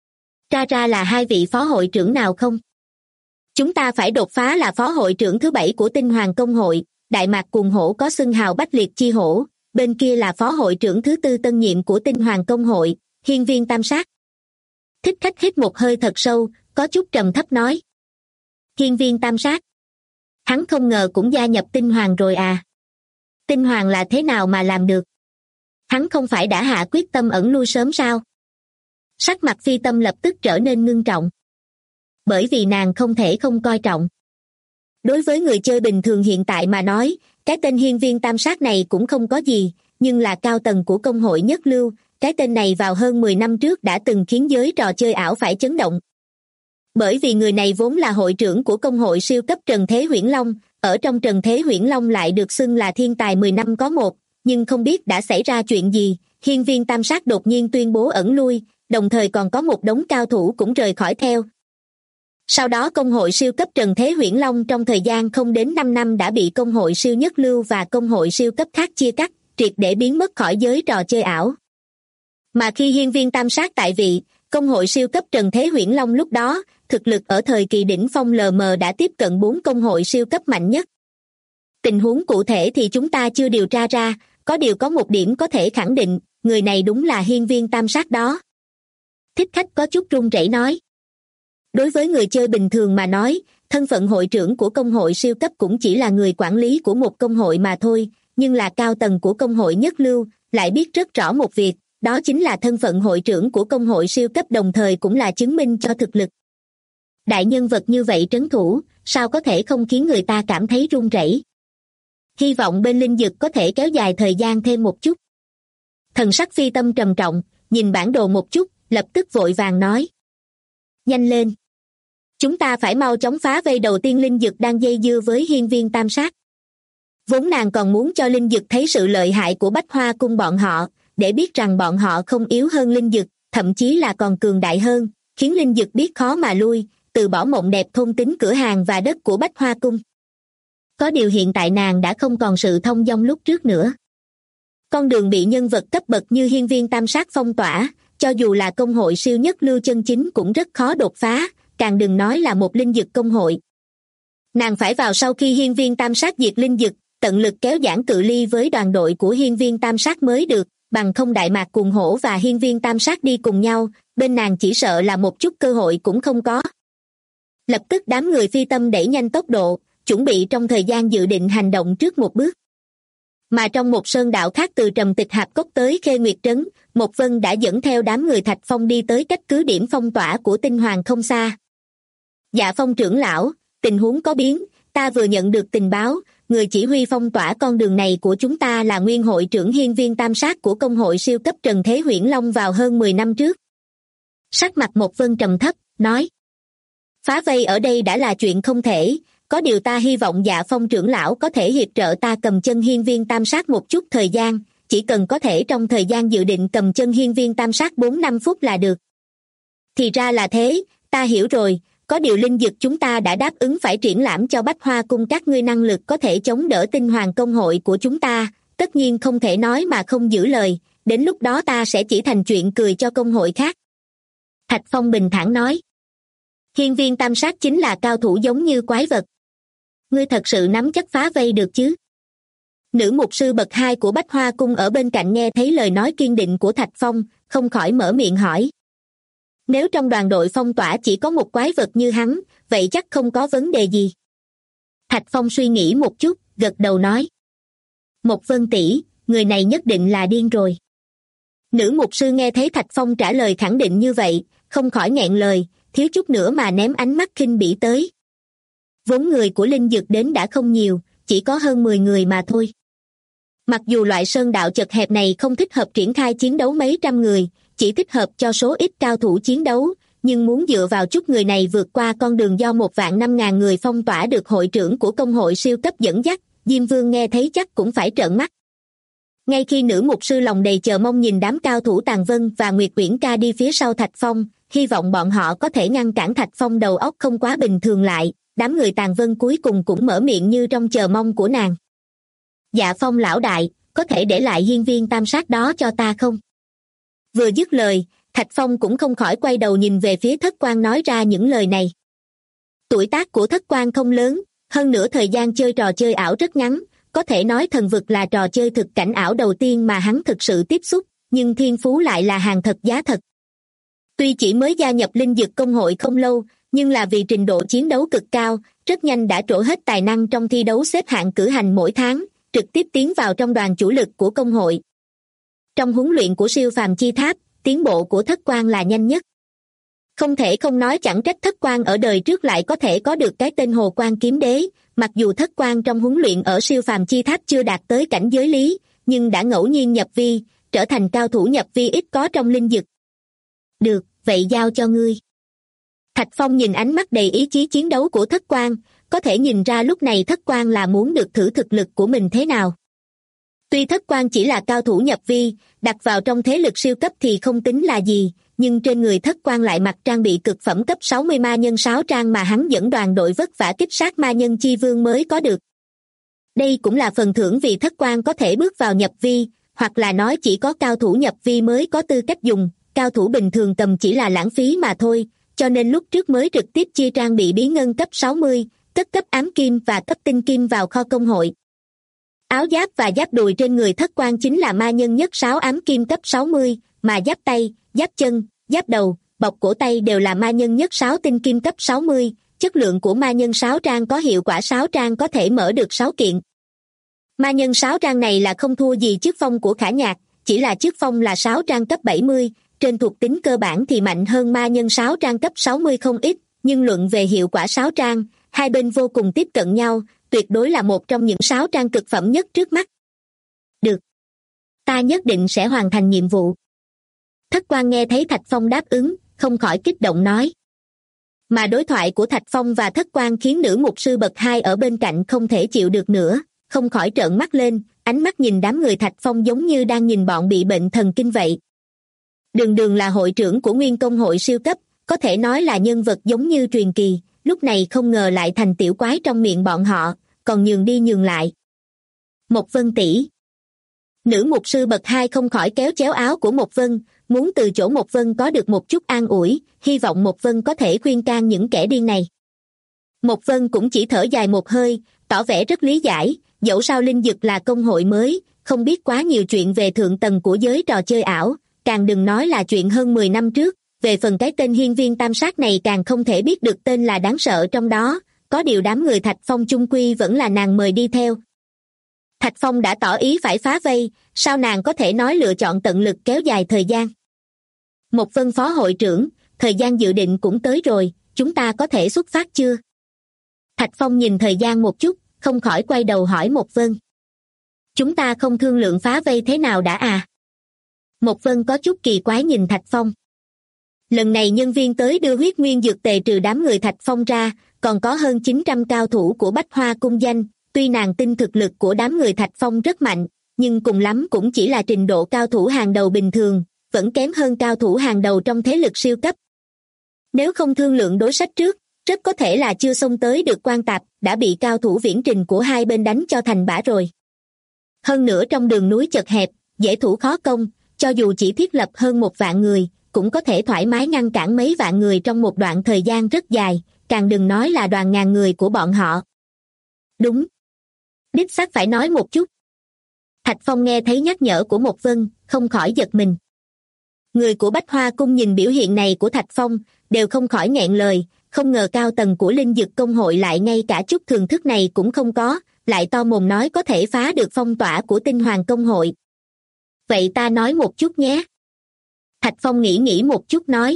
Ra là hai vị phó hội trưởng nào không? Chúng ta phải đột phá là phó hội trưởng thứ 7 của Tinh Hoàng công hội, Đại Mạc Cuồng Hổ có xưng hào Bách Liệt Chi Hổ, bên kia là phó hội trưởng thứ 4 tân nhiệm của Tinh Hoàng công hội, Hiên Viên Tam Sát. Thích khách hít một hơi thật sâu, có chút trầm thấp nói. Hiên Viên Tam Sát. Hắn không ngờ cũng gia nhập Tinh Hoàng rồi à? Tinh Hoàng là thế nào mà làm được? Hắn không phải đã hạ quyết tâm ẩn lui sớm sao? Sắc mặt Phi Tâm lập tức trở nên ngưng trọng. Bởi vì nàng không thể không coi trọng. Đối với người chơi bình thường hiện tại mà nói, cái tên Hiên Viên Tam Sát này cũng không có gì, nhưng là cao tầng của công hội nhất lưu, cái tên này vào hơn 10 năm trước đã từng khiến giới trò chơi ảo phải chấn động. Bởi vì người này vốn là hội trưởng của công hội siêu cấp Trần Thế Huyễn Long, ở trong Trần Thế Huyễn Long lại được xưng là thiên tài 10 năm có một, nhưng không biết đã xảy ra chuyện gì, Hiên Viên Tam Sát đột nhiên tuyên bố ẩn lui, đồng thời còn có một đống cao thủ cũng rời khỏi theo. Sau đó công hội siêu cấp Trần Thế Huyễn Long trong thời gian không đến 5 năm đã bị công hội siêu nhất lưu và công hội siêu cấp khác chia cắt, triệt để biến mất khỏi giới trò chơi ảo. Mà khi Hiên Viên Tam Sát tại vị, công hội siêu cấp Trần Thế Huyễn Long lúc đó, thực lực ở thời kỳ đỉnh phong LM đã tiếp cận 4 công hội siêu cấp mạnh nhất. Tình huống cụ thể thì chúng ta chưa điều tra ra, có điều có một điểm có thể khẳng định, người này đúng là Hiên Viên Tam Sát đó. Thích khách có chút run rẩy nói. Đối với người chơi bình thường mà nói, thân phận hội trưởng của công hội siêu cấp cũng chỉ là người quản lý của một công hội mà thôi, nhưng là cao tầng của công hội nhất lưu, lại biết rất rõ một việc, đó chính là thân phận hội trưởng của công hội siêu cấp đồng thời cũng là chứng minh cho thực lực. Đại nhân vật như vậy trấn thủ, sao có thể không khiến người ta cảm thấy run rẩy? Hy vọng bên linh dực có thể kéo dài thời gian thêm một chút. Thần sắc Phi Tâm trầm trọng, nhìn bản đồ một chút, lập tức vội vàng nói. Nhanh lên! Chúng ta phải mau chóng phá vây đầu tiên linh dực đang dây dưa với Hiên Viên Tam Sát. Vốn nàng còn muốn cho linh dực thấy sự lợi hại của Bách Hoa cung bọn họ, để biết rằng bọn họ không yếu hơn linh dực, thậm chí là còn cường đại hơn, khiến linh dực biết khó mà lui, từ bỏ mộng đẹp thôn tính cửa hàng và đất của Bách Hoa cung. Có điều hiện tại nàng đã không còn sự thông dong lúc trước nữa. Con đường bị nhân vật cấp bậc như Hiên Viên Tam Sát phong tỏa, cho dù là công hội siêu nhất lưu chân chính cũng rất khó đột phá, càng đừng nói là một linh dực công hội. Nàng phải vào sau khi Hiên Viên Tam Sát diệt linh dực, tận lực kéo giãn cự ly với đoàn đội của Hiên Viên Tam Sát mới được, bằng không Đại Mạc Cuồng Hổ và Hiên Viên Tam Sát đi cùng nhau, bên nàng chỉ sợ là một chút cơ hội cũng không có. Lập tức đám người phi tâm đẩy nhanh tốc độ, chuẩn bị trong thời gian dự định hành động trước một bước. Mà trong một sơn đạo khác từ Trầm Tịch Hạp Cốc tới Khê Nguyệt Trấn, Một Vân đã dẫn theo đám người Thạch Phong đi tới cách cứ điểm phong tỏa của Tinh Hoàng không xa. Dạ Phong trưởng lão, tình huống có biến, ta vừa nhận được tình báo, người chỉ huy phong tỏa con đường này của chúng ta là nguyên hội trưởng Hiên Viên Tam Sát của công hội siêu cấp Trần Thế Huyễn Long vào hơn 10 năm trước. Sắc mặt Một Vân trầm thấp, nói: phá vây ở đây đã là chuyện không thể, có điều ta hy vọng Dạ Phong trưởng lão có thể hiệp trợ ta cầm chân Hiên Viên Tam Sát một chút thời gian, chỉ cần có thể trong thời gian dự định cầm chân Hiên Viên Tam Sát 4-5 phút là được. Thì ra là thế, ta hiểu rồi, có điều linh dực chúng ta đã đáp ứng phải triển lãm cho Bách Hoa Cung các ngươi năng lực có thể chống đỡ Tinh Hoàng công hội của chúng ta, tất nhiên không thể nói mà không giữ lời, đến lúc đó ta sẽ chỉ thành chuyện cười cho công hội khác. Thạch Phong bình thản nói: Hiên Viên Tam Sát chính là cao thủ giống như quái vật. Ngươi thật sự nắm chắc phá vây được chứ? Nữ mục sư bậc 2 của Bách Hoa Cung ở bên cạnh nghe thấy lời nói kiên định của Thạch Phong, không khỏi mở miệng hỏi. Nếu trong đoàn đội phong tỏa chỉ có một quái vật như hắn, vậy chắc không có vấn đề gì. Thạch Phong suy nghĩ một chút, gật đầu nói. Một Vân tỷ, người này nhất định là điên rồi. Nữ mục sư nghe thấy Thạch Phong trả lời khẳng định như vậy, không khỏi nghẹn lời, thiếu chút nữa mà ném ánh mắt khinh bỉ tới. Vốn người của linh dược đến đã không nhiều, chỉ có hơn 10 người mà thôi. Mặc dù loại sơn đạo chật hẹp này không thích hợp triển khai chiến đấu mấy trăm người, chỉ thích hợp cho số ít cao thủ chiến đấu, nhưng muốn dựa vào chút người này vượt qua con đường do 1.500.000 người phong tỏa được hội trưởng của công hội siêu cấp dẫn dắt, Diêm Vương nghe thấy chắc cũng phải trợn mắt. Ngay khi nữ mục sư lòng đầy chờ mong nhìn đám cao thủ Tàn Vân và Nguyệt Uyển Ca đi phía sau Thạch Phong, hy vọng bọn họ có thể ngăn cản Thạch Phong đầu óc không quá bình thường lại, đám người Tàn Vân cuối cùng cũng mở miệng như trong chờ mong của nàng. Dạ Phong lão đại, có thể để lại Hiên Viên Tam Sát đó cho ta không? Vừa dứt lời, Thạch Phong cũng không khỏi quay đầu nhìn về phía Thất Quan nói ra những lời này. Tuổi tác của Thất Quan không lớn, hơn nữa thời gian chơi trò chơi ảo rất ngắn, có thể nói thần vực là trò chơi thực cảnh ảo đầu tiên mà hắn thực sự tiếp xúc, nhưng thiên phú lại là hàng thật giá thật. Tuy chỉ mới gia nhập linh dực công hội không lâu, nhưng là vì trình độ chiến đấu cực cao, rất nhanh đã trổ hết tài năng trong thi đấu xếp hạng cử hành mỗi tháng, trực tiếp tiến vào trong đoàn chủ lực của công hội. Trong huấn luyện của siêu phàm chi tháp, tiến bộ của Thất Quan là nhanh nhất. Không thể không nói chẳng trách Thất Quan ở đời trước lại có thể có được cái tên Hồ Quan Kiếm Đế, mặc dù Thất Quan trong huấn luyện ở siêu phàm chi tháp chưa đạt tới cảnh giới lý, nhưng đã ngẫu nhiên nhập vi, trở thành cao thủ nhập vi ít có trong linh dực. Được, vậy giao cho ngươi. Thạch Phong nhìn ánh mắt đầy ý chí chiến đấu của Thất Quan, có thể nhìn ra lúc này Thất Quan là muốn được thử thực lực của mình thế nào. Tuy Thất Quan chỉ là cao thủ nhập vi, đặt vào trong thế lực siêu cấp thì không tính là gì, nhưng trên người Thất Quan lại mặc trang bị cực phẩm cấp 60 ma nhân 6 trang mà hắn dẫn đoàn đội vất vả kích sát ma nhân chi vương mới có được. Đây cũng là phần thưởng vì Thất Quan có thể bước vào nhập vi, hoặc là nói chỉ có cao thủ nhập vi mới có tư cách dùng, cao thủ bình thường cầm chỉ là lãng phí mà thôi, cho nên lúc trước mới trực tiếp chia trang bị bí ngân cấp 60, cất cấp ám kim và cấp tinh kim vào kho công hội. Áo giáp và giáp đùi trên người Thất Quan chính là ma nhân nhất 6 ám kim cấp 60, mà giáp tay, giáp chân, giáp đầu, bọc cổ tay đều là ma nhân nhất 6 tinh kim cấp 60, chất lượng của ma nhân 6 trang có hiệu quả 6 trang có thể mở được 6 kiện. Ma nhân 6 trang này là không thua gì chức phong của Khả Nhạc, chỉ là chức phong là 6 trang cấp 70, trên thuộc tính cơ bản thì mạnh hơn ma nhân 6 trang cấp 60 không ít, nhưng luận về hiệu quả 6 trang, hai bên vô cùng tiếp cận nhau, tuyệt đối là một trong những 6 trang cực phẩm nhất trước mắt. Được. Ta nhất định sẽ hoàn thành nhiệm vụ. Thất Quan nghe thấy Thạch Phong đáp ứng, không khỏi kích động nói. Mà đối thoại của Thạch Phong và Thất Quan khiến nữ mục sư bậc 2 ở bên cạnh không thể chịu được nữa, không khỏi trợn mắt lên, ánh mắt nhìn đám người Thạch Phong giống như đang nhìn bọn bị bệnh thần kinh vậy. Đường Đường là hội trưởng của Nguyên Công hội siêu cấp, có thể nói là nhân vật giống như truyền kỳ, lúc này không ngờ lại thành tiểu quái trong miệng bọn họ, còn nhường đi nhường lại. Một Vân tỷ. Nữ mục sư bậc 2 không khỏi kéo chéo áo của Một Vân, muốn từ chỗ Một Vân có được một chút an ủi, hy vọng Một Vân có thể khuyên can những kẻ điên này. Một Vân cũng chỉ thở dài một hơi, tỏ vẻ rất lý giải, dẫu sao linh dực là công hội mới, không biết quá nhiều chuyện về thượng tầng của giới trò chơi ảo, càng đừng nói là chuyện hơn 10 năm trước. Về phần cái tên hiên viên tam sát này càng không thể biết được tên là đáng sợ trong đó, có điều đám người Thạch Phong chung quy vẫn là nàng mời đi theo. Thạch Phong đã tỏ ý phải phá vây, sao nàng có thể nói lựa chọn tận lực kéo dài thời gian. Một Vân phó hội trưởng, thời gian dự định cũng tới rồi, chúng ta có thể xuất phát chưa? Thạch Phong nhìn thời gian một chút, không khỏi quay đầu hỏi Một Vân. Chúng ta không thương lượng phá vây thế nào đã à? Một Vân có chút kỳ quái nhìn Thạch Phong. Lần này nhân viên tới đưa huyết nguyên dược tề trừ đám người Thạch Phong ra, còn có hơn 900 cao thủ của Bách Hoa cung danh, tuy nàng tin thực lực của đám người Thạch Phong rất mạnh, nhưng cùng lắm cũng chỉ là trình độ cao thủ hàng đầu bình thường, vẫn kém hơn cao thủ hàng đầu trong thế lực siêu cấp. Nếu không thương lượng đối sách trước, rất có thể là chưa xông tới được Quan Tạp, đã bị cao thủ viễn trình của hai bên đánh cho thành bã rồi. Hơn nữa trong đường núi chật hẹp, dễ thủ khó công, cho dù chỉ thiết lập hơn 1 vạn người, cũng có thể thoải mái ngăn cản mấy vạn người trong một đoạn thời gian rất dài, càng đừng nói là đoàn ngàn người của bọn họ. Đúng. Đích xác phải nói một chút. Thạch Phong nghe thấy nhắc nhở của Một Vân, không khỏi giật mình. Người của Bách Hoa cung nhìn biểu hiện này của Thạch Phong, đều không khỏi nghẹn lời, không ngờ cao tầng của Linh Dực công hội lại ngay cả chút thường thức này cũng không có, lại to mồm nói có thể phá được phong tỏa của Tinh Hoàng công hội. Vậy ta nói một chút nhé. Thạch Phong nghĩ một chút nói.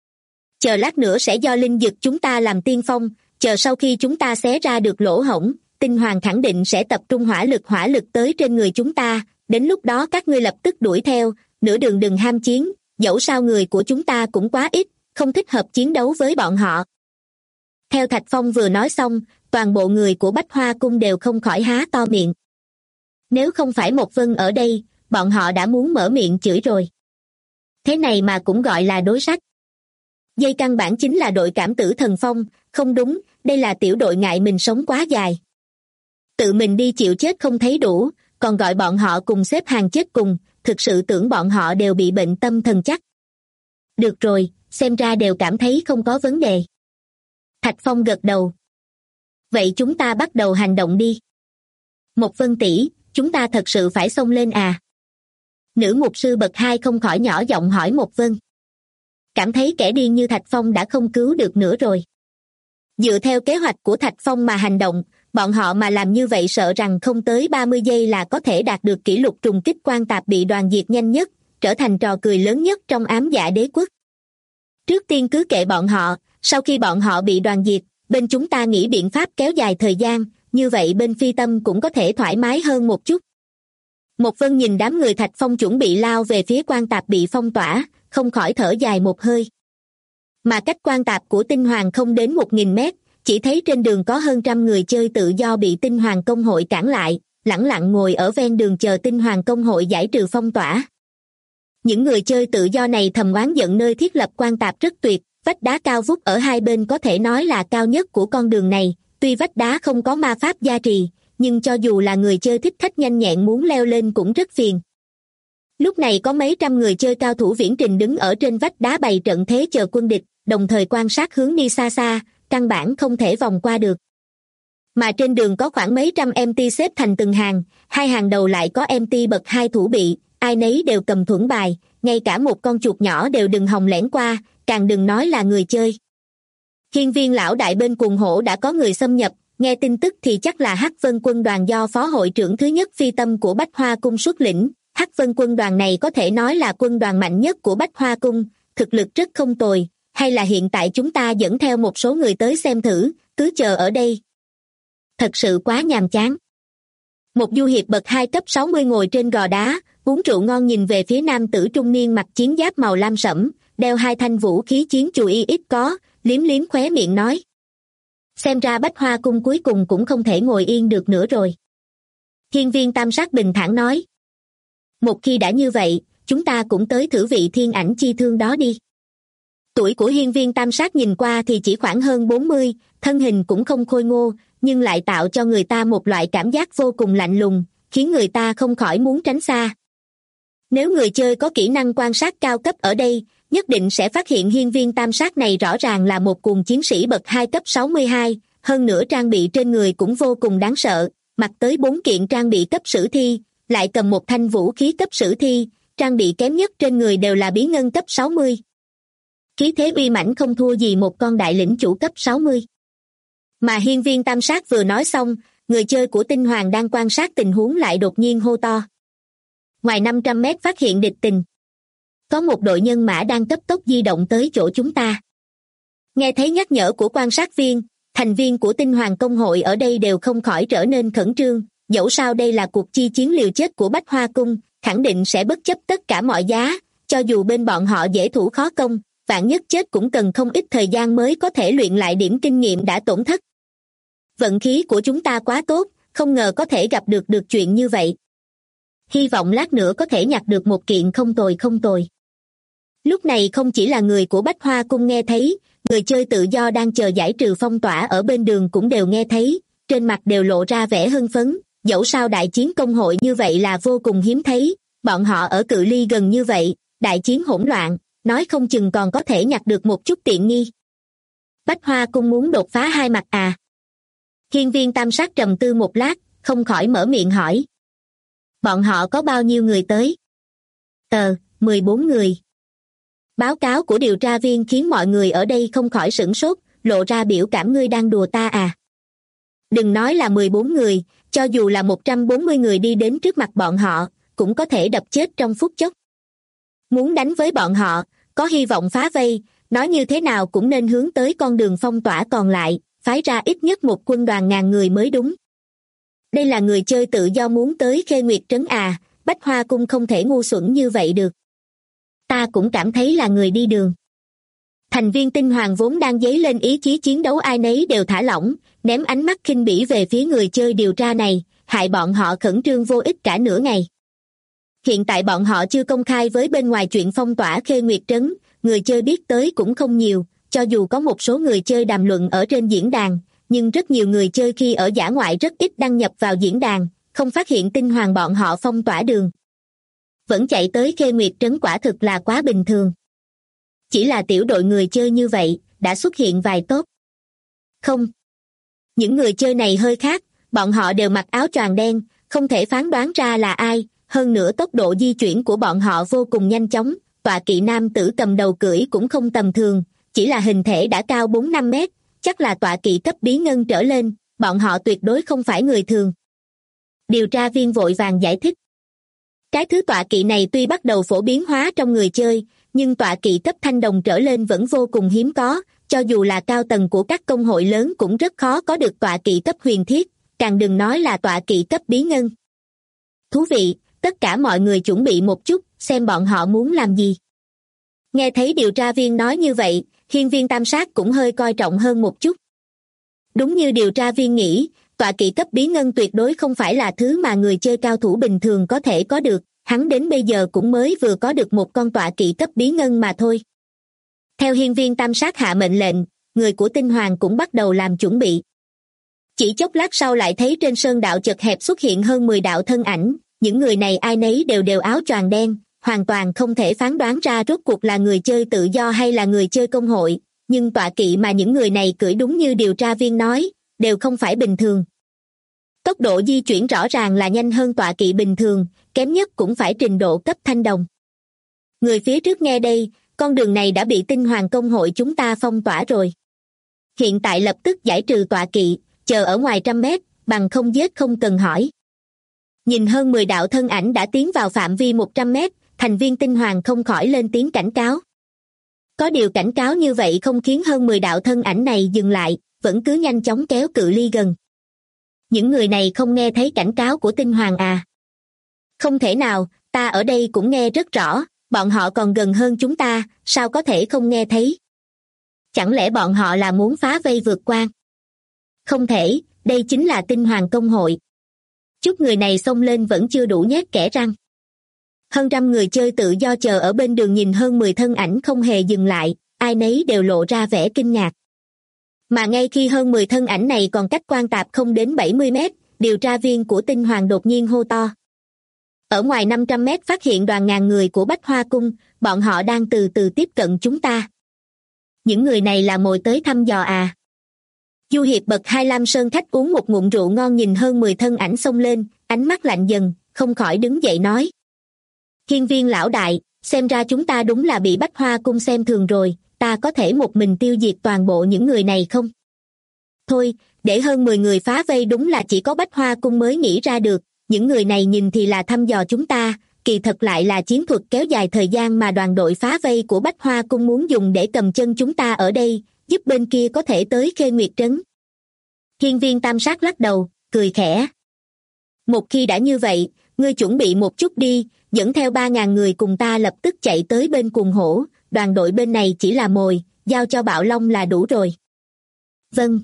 Chờ lát nữa sẽ do Linh Dực chúng ta làm tiên phong, chờ sau khi chúng ta xé ra được lỗ hổng, Tinh Hoàng khẳng định sẽ tập trung hỏa lực tới trên người chúng ta, đến lúc đó các ngươi lập tức đuổi theo, nửa đường đừng ham chiến, dẫu sao người của chúng ta cũng quá ít, không thích hợp chiến đấu với bọn họ. Theo Thạch Phong vừa nói xong, toàn bộ người của Bách Hoa cung đều không khỏi há to miệng. Nếu không phải Một Vân ở đây, bọn họ đã muốn mở miệng chửi rồi. Thế này mà cũng gọi là đối sách. Dây căn bản chính là đội cảm tử thần phong, không đúng, đây là tiểu đội ngại mình sống quá dài. Tự mình đi chịu chết không thấy đủ, còn gọi bọn họ cùng xếp hàng chết cùng, thực sự tưởng bọn họ đều bị bệnh tâm thần chắc. Được rồi, xem ra đều cảm thấy không có vấn đề. Thạch Phong gật đầu. Vậy chúng ta bắt đầu hành động đi. Một Vân tỷ, chúng ta thật sự phải xông lên à? Nữ mục sư bậc 2 không khỏi nhỏ giọng hỏi Một Vân. Cảm thấy kẻ điên như Thạch Phong đã không cứu được nữa rồi. Dựa theo kế hoạch của Thạch Phong mà hành động, bọn họ mà làm như vậy sợ rằng không tới 30 giây là có thể đạt được kỷ lục trùng kích Quan Tạp bị đoàn diệt nhanh nhất, trở thành trò cười lớn nhất trong ám dạ đế quốc. Trước tiên cứ kệ bọn họ, sau khi bọn họ bị đoàn diệt, bên chúng ta nghĩ biện pháp kéo dài thời gian, như vậy bên Phi Tâm cũng có thể thoải mái hơn một chút. Một Vân nhìn đám người Thạch Phong chuẩn bị lao về phía Quan Tạp bị phong tỏa, không khỏi thở dài một hơi. Mà cách Quan Tạp của Tinh Hoàng không đến 1000 mét, chỉ thấy trên đường có hơn 100 người chơi tự do bị Tinh Hoàng công hội cản lại, lẳng lặng ngồi ở ven đường chờ Tinh Hoàng công hội giải trừ phong tỏa. Những người chơi tự do này thầm oán giận nơi thiết lập Quan Tạp rất tuyệt, vách đá cao vút ở hai bên có thể nói là cao nhất của con đường này, tuy vách đá không có ma pháp gia trì, nhưng cho dù là người chơi thích khách nhanh nhẹn muốn leo lên cũng rất phiền. Lúc này có mấy trăm người chơi cao thủ viễn trình đứng ở trên vách đá bày trận thế chờ quân địch, đồng thời quan sát hướng đi xa xa, căn bản không thể vòng qua được. Mà trên đường có khoảng mấy trăm MT xếp thành từng hàng, hai hàng đầu lại có MT bậc 2 thủ bị, ai nấy đều cầm thuẫn bài, ngay cả một con chuột nhỏ đều đừng hòng lẻn qua, càng đừng nói là người chơi. Hiên viên lão đại bên Cuồng Hổ đã có người xâm nhập, nghe tin tức thì chắc là Hắc Vân quân đoàn do phó hội trưởng thứ nhất Phi Tâm của Bách Hoa cung xuất lĩnh. Hắc Vân quân đoàn này có thể nói là quân đoàn mạnh nhất của Bách Hoa cung, thực lực rất không tồi, hay là hiện tại chúng ta dẫn theo một số người tới xem thử, cứ chờ ở đây. Thật sự quá nhàm chán. Một du hiệp bậc 2 cấp 60 ngồi trên gò đá, uống rượu ngon nhìn về phía nam tử trung niên mặc chiến giáp màu lam sẫm, đeo 2 thanh vũ khí chiến chùy ít có, liếm liếm khóe miệng nói. Xem ra Bách Hoa cung cuối cùng cũng không thể ngồi yên được nữa rồi. Hiên viên tam sát bình thản nói. Một khi đã như vậy, chúng ta cũng tới thử vị thiên ảnh chi thương đó đi. Tuổi của hiên viên tam sát nhìn qua thì chỉ khoảng hơn 40, thân hình cũng không khôi ngô, nhưng lại tạo cho người ta một loại cảm giác vô cùng lạnh lùng, khiến người ta không khỏi muốn tránh xa. Nếu người chơi có kỹ năng quan sát cao cấp ở đây, nhất định sẽ phát hiện hiên viên tam sát này rõ ràng là một cuồng chiến sĩ bậc 2 cấp 62, hơn nữa trang bị trên người cũng vô cùng đáng sợ, mặc tới 4 kiện trang bị cấp sử thi, lại cầm một thanh vũ khí cấp sử thi, trang bị kém nhất trên người đều là bí ngân cấp 60. Khí thế uy mãnh không thua gì một con đại lĩnh chủ cấp 60. Mà hiên viên tam sát vừa nói xong, người chơi của tinh hoàng đang quan sát tình huống lại đột nhiên hô to. Ngoài 500 mét phát hiện địch tình. Có một đội nhân mã đang cấp tốc di động tới chỗ chúng ta. Nghe thấy nhắc nhở của quan sát viên, thành viên của tinh hoàng công hội ở đây đều không khỏi trở nên khẩn trương, dẫu sao đây là cuộc chi chiến liều chết của Bách Hoa Cung, khẳng định sẽ bất chấp tất cả mọi giá, cho dù bên bọn họ dễ thủ khó công, vạn nhất chết cũng cần không ít thời gian mới có thể luyện lại điểm kinh nghiệm đã tổn thất. Vận khí của chúng ta quá tốt, không ngờ có thể gặp được chuyện như vậy. Hy vọng lát nữa có thể nhặt được một kiện không tồi. Lúc này không chỉ là người của Bách Hoa Cung nghe thấy, người chơi tự do đang chờ giải trừ phong tỏa ở bên đường cũng đều nghe thấy, trên mặt đều lộ ra vẻ hưng phấn, dẫu sao đại chiến công hội như vậy là vô cùng hiếm thấy, bọn họ ở cự ly gần như vậy, đại chiến hỗn loạn, nói không chừng còn có thể nhặt được một chút tiện nghi. Bách Hoa Cung muốn đột phá hai mặt à? Hiên viên tam sát trầm tư một lát, không khỏi mở miệng hỏi. Bọn họ có bao nhiêu người tới? 14 người. Báo cáo của điều tra viên khiến mọi người ở đây không khỏi sửng sốt, lộ ra biểu cảm ngươi đang đùa ta à. Đừng nói là 14 người, cho dù là 140 người đi đến trước mặt bọn họ, cũng có thể đập chết trong phút chốc. Muốn đánh với bọn họ, có hy vọng phá vây, nói như thế nào cũng nên hướng tới con đường phong tỏa còn lại, phái ra ít nhất một quân đoàn ngàn người mới đúng. Đây là người chơi tự do muốn tới Khê Nguyệt Trấn à, Bách Hoa Cung không thể ngu xuẩn như vậy được. Ta cũng cảm thấy là người đi đường. Thành viên tinh hoàng vốn đang dấy lên ý chí chiến đấu ai nấy đều thả lỏng, ném ánh mắt khinh bỉ về phía người chơi điều tra này, hại bọn họ khẩn trương vô ích cả nửa ngày. Hiện tại bọn họ chưa công khai với bên ngoài chuyện phong tỏa Khê Nguyệt Trấn, người chơi biết tới cũng không nhiều, cho dù có một số người chơi đàm luận ở trên diễn đàn, nhưng rất nhiều người chơi khi ở dã ngoại rất ít đăng nhập vào diễn đàn, không phát hiện tinh hoàng bọn họ phong tỏa đường. Vẫn chạy tới Khê Nguyệt Trấn quả thực là quá bình thường. Chỉ là tiểu đội người chơi như vậy, đã xuất hiện vài tốt. Không. Những người chơi này hơi khác, bọn họ đều mặc áo choàng đen, không thể phán đoán ra là ai, hơn nữa tốc độ di chuyển của bọn họ vô cùng nhanh chóng, tọa kỵ nam tử cầm đầu cưỡi cũng không tầm thường, chỉ là hình thể đã cao 4-5 mét, chắc là tọa kỵ cấp bí ngân trở lên, bọn họ tuyệt đối không phải người thường. Điều tra viên vội vàng giải thích. Cái thứ tọa kỵ này tuy bắt đầu phổ biến hóa trong người chơi, nhưng tọa kỵ cấp thanh đồng trở lên vẫn vô cùng hiếm có, cho dù là cao tầng của các công hội lớn cũng rất khó có được tọa kỵ cấp huyền thiết, càng đừng nói là tọa kỵ cấp bí ngân. Thú vị, tất cả mọi người chuẩn bị một chút, xem bọn họ muốn làm gì. Nghe thấy điều tra viên nói như vậy, hiên viên tam sát cũng hơi coi trọng hơn một chút. Đúng như điều tra viên nghĩ, tọa kỵ cấp bí ngân tuyệt đối không phải là thứ mà người chơi cao thủ bình thường có thể có được, hắn đến bây giờ cũng mới vừa có được một con tọa kỵ cấp bí ngân mà thôi. Theo hiên viên tam sát hạ mệnh lệnh, người của tinh hoàng cũng bắt đầu làm chuẩn bị. Chỉ chốc lát sau lại thấy trên sơn đạo chật hẹp xuất hiện hơn 10 đạo thân ảnh, những người này ai nấy đều áo choàng đen, hoàn toàn không thể phán đoán ra rốt cuộc là người chơi tự do hay là người chơi công hội, nhưng tọa kỵ mà những người này cưỡi đúng như điều tra viên nói, đều không phải bình thường. Tốc độ di chuyển rõ ràng là nhanh hơn tọa kỵ bình thường, kém nhất cũng phải trình độ cấp thanh đồng. Người phía trước nghe đây, con đường này đã bị tinh hoàng công hội chúng ta phong tỏa rồi. Hiện tại lập tức giải trừ tọa kỵ, chờ ở ngoài 100 mét, bằng không giết không cần hỏi. Nhìn hơn 10 đạo thân ảnh đã tiến vào phạm vi 100 mét, thành viên tinh hoàng không khỏi lên tiếng cảnh cáo. Có điều cảnh cáo như vậy không khiến hơn 10 đạo thân ảnh này dừng lại, vẫn cứ nhanh chóng kéo cự ly gần. Những người này không nghe thấy cảnh cáo của tinh hoàng à? Không thể nào, ta ở đây cũng nghe rất rõ, bọn họ còn gần hơn chúng ta, sao có thể không nghe thấy? Chẳng lẽ bọn họ là muốn phá vây vượt quan? Không thể, đây chính là tinh hoàng công hội. Chút người này xông lên vẫn chưa đủ nhét kẽ răng. Hơn trăm người chơi tự do chờ ở bên đường nhìn hơn 10 thân ảnh không hề dừng lại, ai nấy đều lộ ra vẻ kinh ngạc. Mà ngay khi hơn 10 thân ảnh này còn cách quan tạp không đến 70 mét, điều tra viên của tinh hoàng đột nhiên hô to. Ở ngoài 500 mét phát hiện đoàn ngàn người của Bách Hoa Cung, bọn họ đang từ từ tiếp cận chúng ta. Những người này là mồi tới thăm dò à? Du Hiệp bậc 25 sơn khách uống một ngụm rượu ngon nhìn hơn 10 thân ảnh xông lên, ánh mắt lạnh dần, không khỏi đứng dậy nói. Hiên Viên lão đại, xem ra chúng ta đúng là bị Bách Hoa Cung xem thường rồi, ta có thể một mình tiêu diệt toàn bộ những người này không? Thôi, để hơn 10 người phá vây đúng là chỉ có Bách Hoa Cung mới nghĩ ra được, những người này nhìn thì là thăm dò chúng ta, kỳ thật lại là chiến thuật kéo dài thời gian mà đoàn đội phá vây của Bách Hoa Cung muốn dùng để cầm chân chúng ta ở đây, giúp bên kia có thể tới Khê Nguyệt Trấn. Hiên Viên Tam Sát lắc đầu, cười khẽ. Một khi đã như vậy, ngươi chuẩn bị một chút đi, dẫn theo 3.000 người cùng ta lập tức chạy tới bên Cuồng Hổ, đoàn đội bên này chỉ là mồi, giao cho Bạo Long là đủ rồi. Vâng.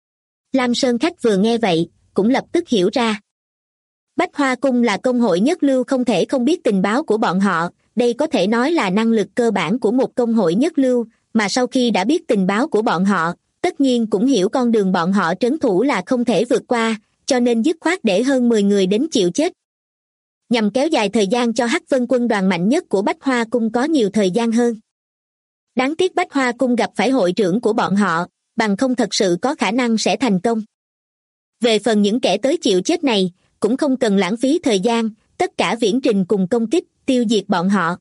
Lam Sơn Khách vừa nghe vậy, cũng lập tức hiểu ra. Bách Hoa Cung là công hội nhất lưu, không thể không biết tình báo của bọn họ, đây có thể nói là năng lực cơ bản của một công hội nhất lưu, mà sau khi đã biết tình báo của bọn họ, tất nhiên cũng hiểu con đường bọn họ trấn thủ là không thể vượt qua, cho nên dứt khoát để hơn 10 người đến chịu chết. Nhằm kéo dài thời gian cho Hắc Vân quân đoàn mạnh nhất của Bách Hoa Cung có nhiều thời gian hơn. Đáng tiếc Bách Hoa Cung gặp phải hội trưởng của bọn họ, bằng không thật sự có khả năng sẽ thành công. Về phần những kẻ tới chịu chết này, cũng không cần lãng phí thời gian, tất cả viễn trình cùng công kích, tiêu diệt bọn họ.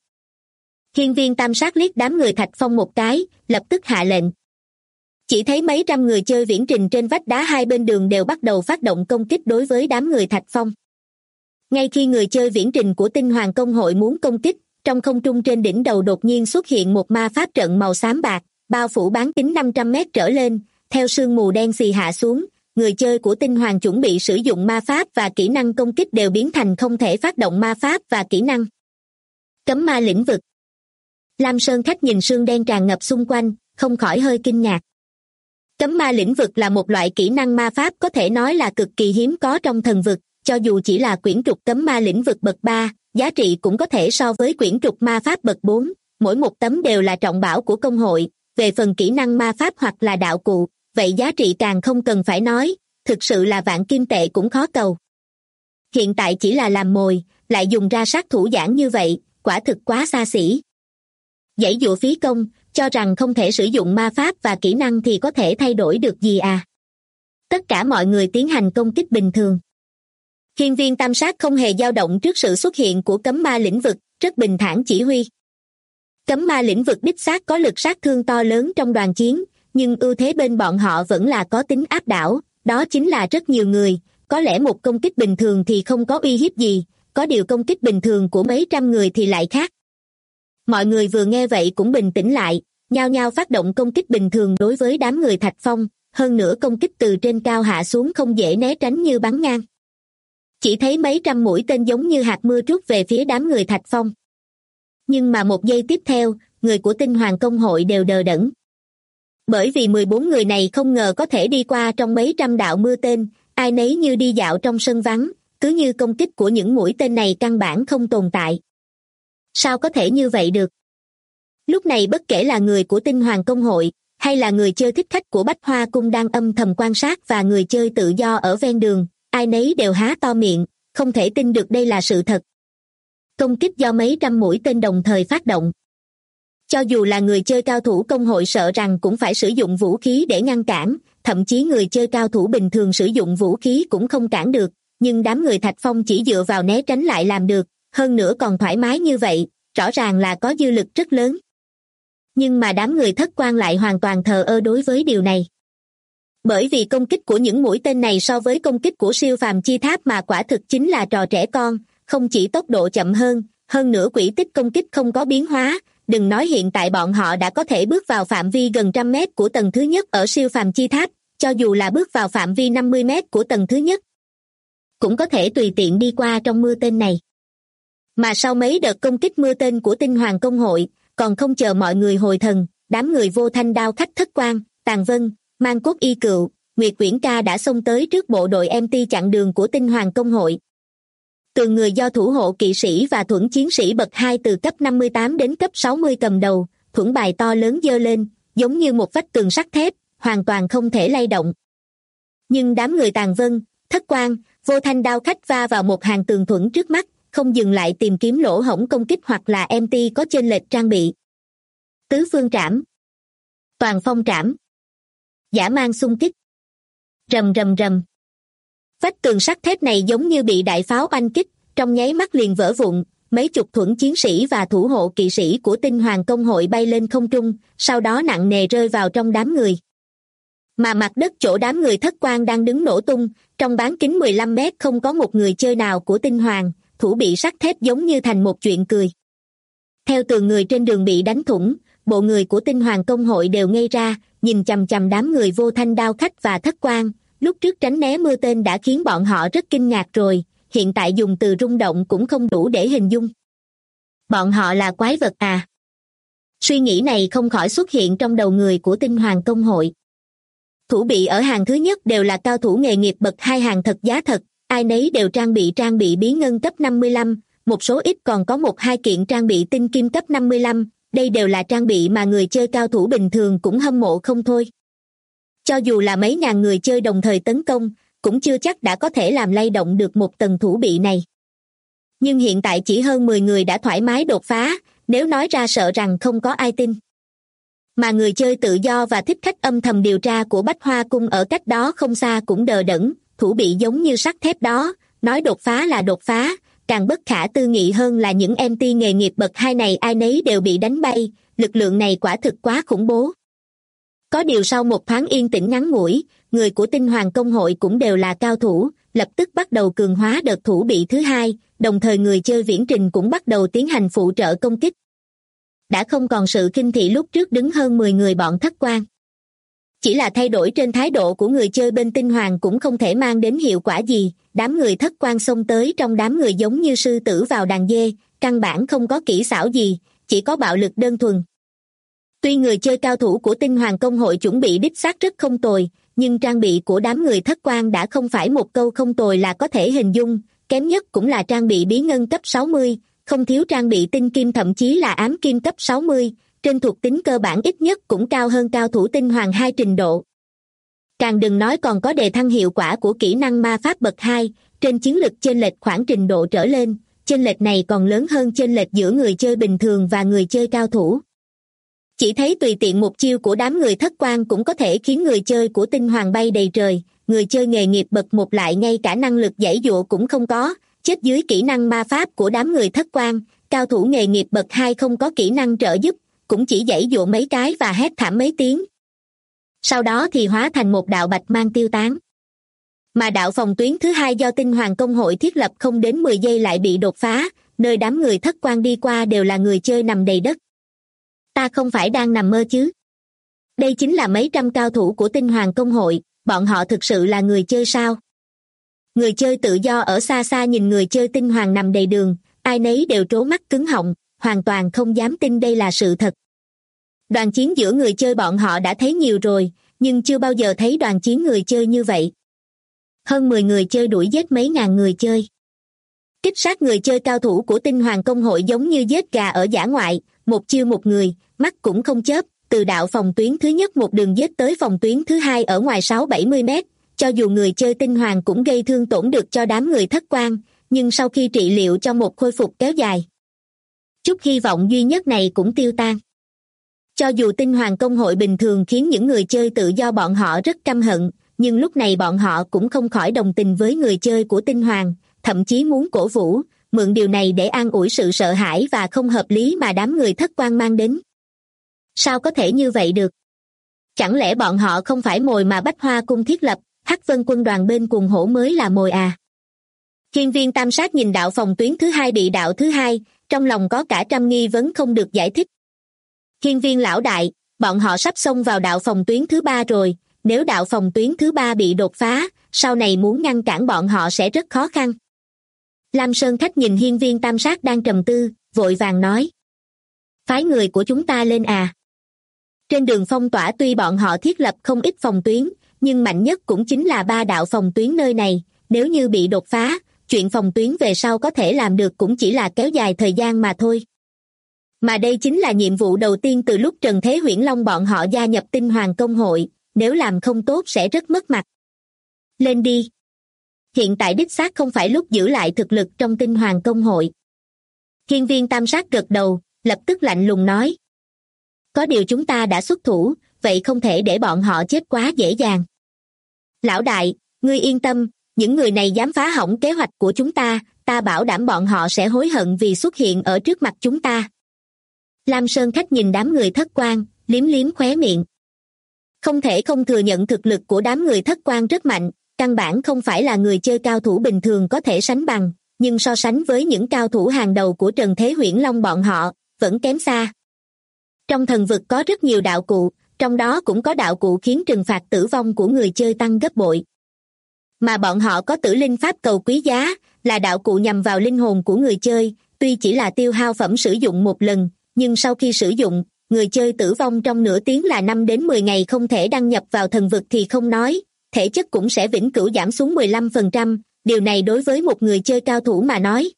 Hiên Viên Tam Sát liếc đám người Thạch Phong một cái, lập tức hạ lệnh. Chỉ thấy mấy trăm người chơi viễn trình trên vách đá hai bên đường đều bắt đầu phát động công kích đối với đám người Thạch Phong. Ngay khi người chơi viễn trình của Tinh Hoàng Công hội muốn công kích, trong không trung trên đỉnh đầu đột nhiên xuất hiện một ma pháp trận màu xám bạc, bao phủ bán kính 500 mét trở lên, theo sương mù đen xì hạ xuống, người chơi của Tinh Hoàng chuẩn bị sử dụng ma pháp và kỹ năng công kích đều biến thành không thể phát động ma pháp và kỹ năng. Cấm ma lĩnh vực. Lam Sơn Khách nhìn sương đen tràn ngập xung quanh, không khỏi hơi kinh ngạc. Cấm ma lĩnh vực là một loại kỹ năng ma pháp có thể nói là cực kỳ hiếm có trong thần vực, cho dù chỉ là quyển trục cấm ma lĩnh vực bậc 3, giá trị cũng có thể so với quyển trục ma pháp bậc 4, mỗi một tấm đều là trọng bảo của công hội, về phần kỹ năng ma pháp hoặc là đạo cụ, vậy giá trị càng không cần phải nói, thực sự là vạn kim tệ cũng khó cầu. Hiện tại chỉ là làm mồi, lại dùng ra sát thủ giản như vậy, quả thực quá xa xỉ. Giãy giụa phí công, cho rằng không thể sử dụng ma pháp và kỹ năng thì có thể thay đổi được gì à? Tất cả mọi người tiến hành công kích bình thường. Hiên Viên Tam Sát không hề dao động trước sự xuất hiện của cấm ma lĩnh vực, rất bình thản chỉ huy. Cấm ma lĩnh vực đích xác có lực sát thương to lớn trong đoàn chiến, nhưng ưu thế bên bọn họ vẫn là có tính áp đảo, đó chính là rất nhiều người, có lẽ một công kích bình thường thì không có uy hiếp gì, có điều công kích bình thường của mấy trăm người thì lại khác. Mọi người vừa nghe vậy cũng bình tĩnh lại, nhao nhao phát động công kích bình thường đối với đám người Thạch Phong, hơn nữa công kích từ trên cao hạ xuống không dễ né tránh như bắn ngang. Chỉ thấy mấy trăm mũi tên giống như hạt mưa trút về phía đám người Thạch Phong. Nhưng mà một giây tiếp theo, người của Tinh Hoàng Công hội đều đờ đẫn. Bởi vì 14 người này không ngờ có thể đi qua trong mấy trăm đạo mưa tên, ai nấy như đi dạo trong sân vắng, cứ như công kích của những mũi tên này căn bản không tồn tại. Sao có thể như vậy được? Lúc này bất kể là người của Tinh Hoàng Công hội, hay là người chơi thích khách của Bách Hoa Cung đang âm thầm quan sát và người chơi tự do ở ven đường, ai nấy đều há to miệng, không thể tin được đây là sự thật. Công kích do mấy trăm mũi tên đồng thời phát động. Cho dù là người chơi cao thủ công hội sợ rằng cũng phải sử dụng vũ khí để ngăn cản, thậm chí người chơi cao thủ bình thường sử dụng vũ khí cũng không cản được, nhưng đám người Thạch Phong chỉ dựa vào né tránh lại làm được, hơn nữa còn thoải mái như vậy, rõ ràng là có dư lực rất lớn. Nhưng mà đám người Thất Quan lại hoàn toàn thờ ơ đối với điều này. Bởi vì công kích của những mũi tên này so với công kích của siêu phàm chi tháp mà quả thực chính là trò trẻ con, không chỉ tốc độ chậm hơn nữa quỹ tích công kích không có biến hóa, đừng nói hiện tại bọn họ đã có thể bước vào phạm vi gần 100 mét của tầng thứ nhất ở siêu phàm chi tháp, cho dù là bước vào phạm vi 50 mét của tầng thứ nhất, cũng có thể tùy tiện đi qua trong mưa tên này. Mà sau mấy đợt công kích mưa tên của Tinh Hoàng Công hội, còn không chờ mọi người hồi thần, đám người Vô Thanh Đao Khách Thất Quan, Tàn Vân, Mang Cốt Y Cựu, Nguyệt Quyển Ca đã xông tới trước bộ đội MT chặn đường của Tinh Hoàng Công hội. Từng người do thủ hộ kỵ sĩ và thuẫn chiến sĩ bậc 2 từ cấp 58 đến cấp 60 cầm đầu, thuẫn bài to lớn giơ lên, giống như một vách tường sắt thép, hoàn toàn không thể lay động. Nhưng đám người Tàn Vân, Thất Quan, Vô Thanh Đao Khách va vào một hàng tường thuẫn trước mắt, không dừng lại tìm kiếm lỗ hổng công kích hoặc là MT có chênh lệch trang bị. Tứ phương trảm, toàn phong trảm, dã man xung kích, rầm rầm rầm. Vách tường sắt thép này giống như bị đại pháo oanh kích, trong nháy mắt liền vỡ vụn, mấy chục thuẫn chiến sĩ và thủ hộ kỵ sĩ của Tinh Hoàng Công hội bay lên không trung, sau đó nặng nề rơi vào trong đám người. Mà mặt đất chỗ đám người Thất Quan đang đứng nổ tung, trong bán kính 15 mét không có một người chơi nào của Tinh Hoàng, thủ bị sắt thép giống như thành một chuyện cười. Theo tường người trên đường bị đánh thủng, bộ người của Tinh Hoàng Công hội đều ngây ra, nhìn chằm chằm đám người Vô Thanh Đao Khách và Thất Quan. Lúc trước tránh né mưa tên đã khiến bọn họ rất kinh ngạc rồi, hiện tại dùng từ rung động cũng không đủ để hình dung. Bọn họ là quái vật à? Suy nghĩ này không khỏi xuất hiện trong đầu người của Tinh Hoàng Công hội. Thủ bị ở hàng thứ nhất đều là cao thủ nghề nghiệp bậc 2 hàng thật giá thật, ai nấy đều trang bị bí ngân cấp 55, một số ít còn có 1-2 kiện trang bị tinh kim cấp 55, đây đều là trang bị mà người chơi cao thủ bình thường cũng hâm mộ không thôi. Cho dù là mấy ngàn người chơi đồng thời tấn công, cũng chưa chắc đã có thể làm lay động được một tầng thủ bị này. Nhưng hiện tại chỉ hơn 10 người đã thoải mái đột phá, nếu nói ra sợ rằng không có ai tin. Mà người chơi tự do và thích khách âm thầm điều tra của Bách Hoa Cung ở cách đó không xa cũng đờ đẫn, thủ bị giống như sắt thép đó, nói đột phá là đột phá, càng bất khả tư nghị hơn là những MT nghề nghiệp bậc 2 này ai nấy đều bị đánh bay, lực lượng này quả thực quá khủng bố. Có điều sau một thoáng yên tĩnh ngắn ngủi, người của Tinh Hoàng Công hội cũng đều là cao thủ, lập tức bắt đầu cường hóa đợt thủ bị thứ hai, đồng thời người chơi viễn trình cũng bắt đầu tiến hành phụ trợ công kích. Đã không còn sự khinh thị lúc trước đứng hơn 10 người bọn Thất Quan. Chỉ là thay đổi trên thái độ của người chơi bên Tinh Hoàng cũng không thể mang đến hiệu quả gì, đám người Thất Quan xông tới trong đám người giống như sư tử vào đàn dê, căn bản không có kỹ xảo gì, chỉ có bạo lực đơn thuần. Tuy người chơi cao thủ của Tinh Hoàng Công hội chuẩn bị đích xác rất không tồi, nhưng trang bị của đám người Thất Quan đã không phải một câu không tồi là có thể hình dung, kém nhất cũng là trang bị bí ngân cấp 60, không thiếu trang bị tinh kim thậm chí là ám kim cấp 60, trên thuộc tính cơ bản ít nhất cũng cao hơn cao thủ Tinh Hoàng 2 trình độ. Càng đừng nói còn có đề thăng hiệu quả của kỹ năng ma pháp bậc 2, trên chiến lực chênh lệch khoảng trình độ trở lên, chênh lệch này còn lớn hơn chênh lệch giữa người chơi bình thường và người chơi cao thủ. Chỉ thấy tùy tiện một chiêu của đám người Thất Quan cũng có thể khiến người chơi của Tinh Hoàng bay đầy trời, người chơi nghề nghiệp bậc 1 lại ngay cả năng lực giãy giụa cũng không có, chết dưới kỹ năng ma pháp của đám người Thất Quan, cao thủ nghề nghiệp bậc 2 không có kỹ năng trợ giúp, cũng chỉ giãy giụa mấy cái và hét thảm mấy tiếng. Sau đó thì hóa thành một đạo bạch mang tiêu tán. Mà đạo phòng tuyến thứ hai do Tinh Hoàng Công hội thiết lập không đến 10 giây lại bị đột phá, nơi đám người Thất Quan đi qua đều là người chơi nằm đầy đất. Ta không phải đang nằm mơ chứ? Đây chính là mấy trăm cao thủ của Tinh Hoàng Công hội, bọn họ thực sự là người chơi sao? Người chơi tự do ở xa xa nhìn người chơi Tinh Hoàng nằm đầy đường, ai nấy đều trố mắt cứng họng, hoàn toàn không dám tin đây là sự thật. Đoàn chiến giữa người chơi bọn họ đã thấy nhiều rồi, nhưng chưa bao giờ thấy đoàn chiến người chơi như vậy. Hơn 10 người chơi đuổi giết mấy ngàn người chơi. Kích sát người chơi cao thủ của Tinh Hoàng Công hội giống như giết gà ở dã ngoại, một chiêu một người, mắt cũng không chớp, từ đạo phòng tuyến thứ nhất một đường giết tới phòng tuyến thứ hai ở ngoài 6-70 mét, cho dù người chơi Tinh Hoàng cũng gây thương tổn được cho đám người Thất Quan, nhưng sau khi trị liệu cho một khôi phục kéo dài, chút hy vọng duy nhất này cũng tiêu tan. Cho dù Tinh Hoàng Công hội bình thường khiến những người chơi tự do bọn họ rất căm hận, nhưng lúc này bọn họ cũng không khỏi đồng tình với người chơi của Tinh Hoàng, thậm chí muốn cổ vũ, mượn điều này để an ủi sự sợ hãi và không hợp lý mà đám người Thất Quan mang đến. Sao có thể như vậy được? Chẳng lẽ bọn họ không phải mồi mà Bách Hoa Cung thiết lập, Hắc Vân quân đoàn bên Cuồng Hổ mới là mồi à? Hiên Viên Tam Sát nhìn đạo phòng tuyến thứ hai bị đạo thứ hai, trong lòng có cả trăm nghi vấn không được giải thích. Hiên Viên lão đại, bọn họ sắp xông vào đạo phòng tuyến thứ ba rồi, nếu đạo phòng tuyến thứ ba bị đột phá, sau này muốn ngăn cản bọn họ sẽ rất khó khăn. Lam Sơn Khách nhìn Hiên Viên Tam Sát đang trầm tư, vội vàng nói. Phái người của chúng ta lên à? Trên đường phong tỏa tuy bọn họ thiết lập không ít phòng tuyến, nhưng mạnh nhất cũng chính là 3 đạo phòng tuyến nơi này, nếu như bị đột phá, chuyện phòng tuyến về sau có thể làm được cũng chỉ là kéo dài thời gian mà thôi. Mà đây chính là nhiệm vụ đầu tiên từ lúc Trần Thế Huyễn Long bọn họ gia nhập Tinh Hoàng Công hội, nếu làm không tốt sẽ rất mất mặt. Lên đi. Hiện tại đích xác không phải lúc giữ lại thực lực trong Tinh Hoàng Công hội. Hiên Viên Tam Sát gật đầu, lập tức lạnh lùng nói. Có điều chúng ta đã xuất thủ, vậy không thể để bọn họ chết quá dễ dàng. Lão đại, ngươi yên tâm, những người này dám phá hỏng kế hoạch của chúng ta ta bảo đảm bọn họ sẽ hối hận vì xuất hiện ở trước mặt chúng ta. Lam Sơn Khách nhìn đám người Thất Quan, liếm liếm khóe miệng. Không thể không thừa nhận thực lực của đám người Thất Quan rất mạnh, căn bản không phải là người chơi cao thủ bình thường có thể sánh bằng, nhưng so sánh với những cao thủ hàng đầu của Trần Thế Huyễn Long bọn họ, vẫn kém xa. Trong thần vực có rất nhiều đạo cụ, trong đó cũng có đạo cụ khiến trừng phạt tử vong của người chơi tăng gấp bội. Mà bọn họ có Tử Linh Pháp Cầu quý giá, là đạo cụ nhằm vào linh hồn của người chơi, tuy chỉ là tiêu hao phẩm sử dụng một lần, nhưng sau khi sử dụng, người chơi tử vong trong nửa tiếng là 5 đến 10 ngày không thể đăng nhập vào thần vực thì không nói, thể chất cũng sẽ vĩnh cửu giảm xuống 15%, điều này đối với một người chơi cao thủ mà nói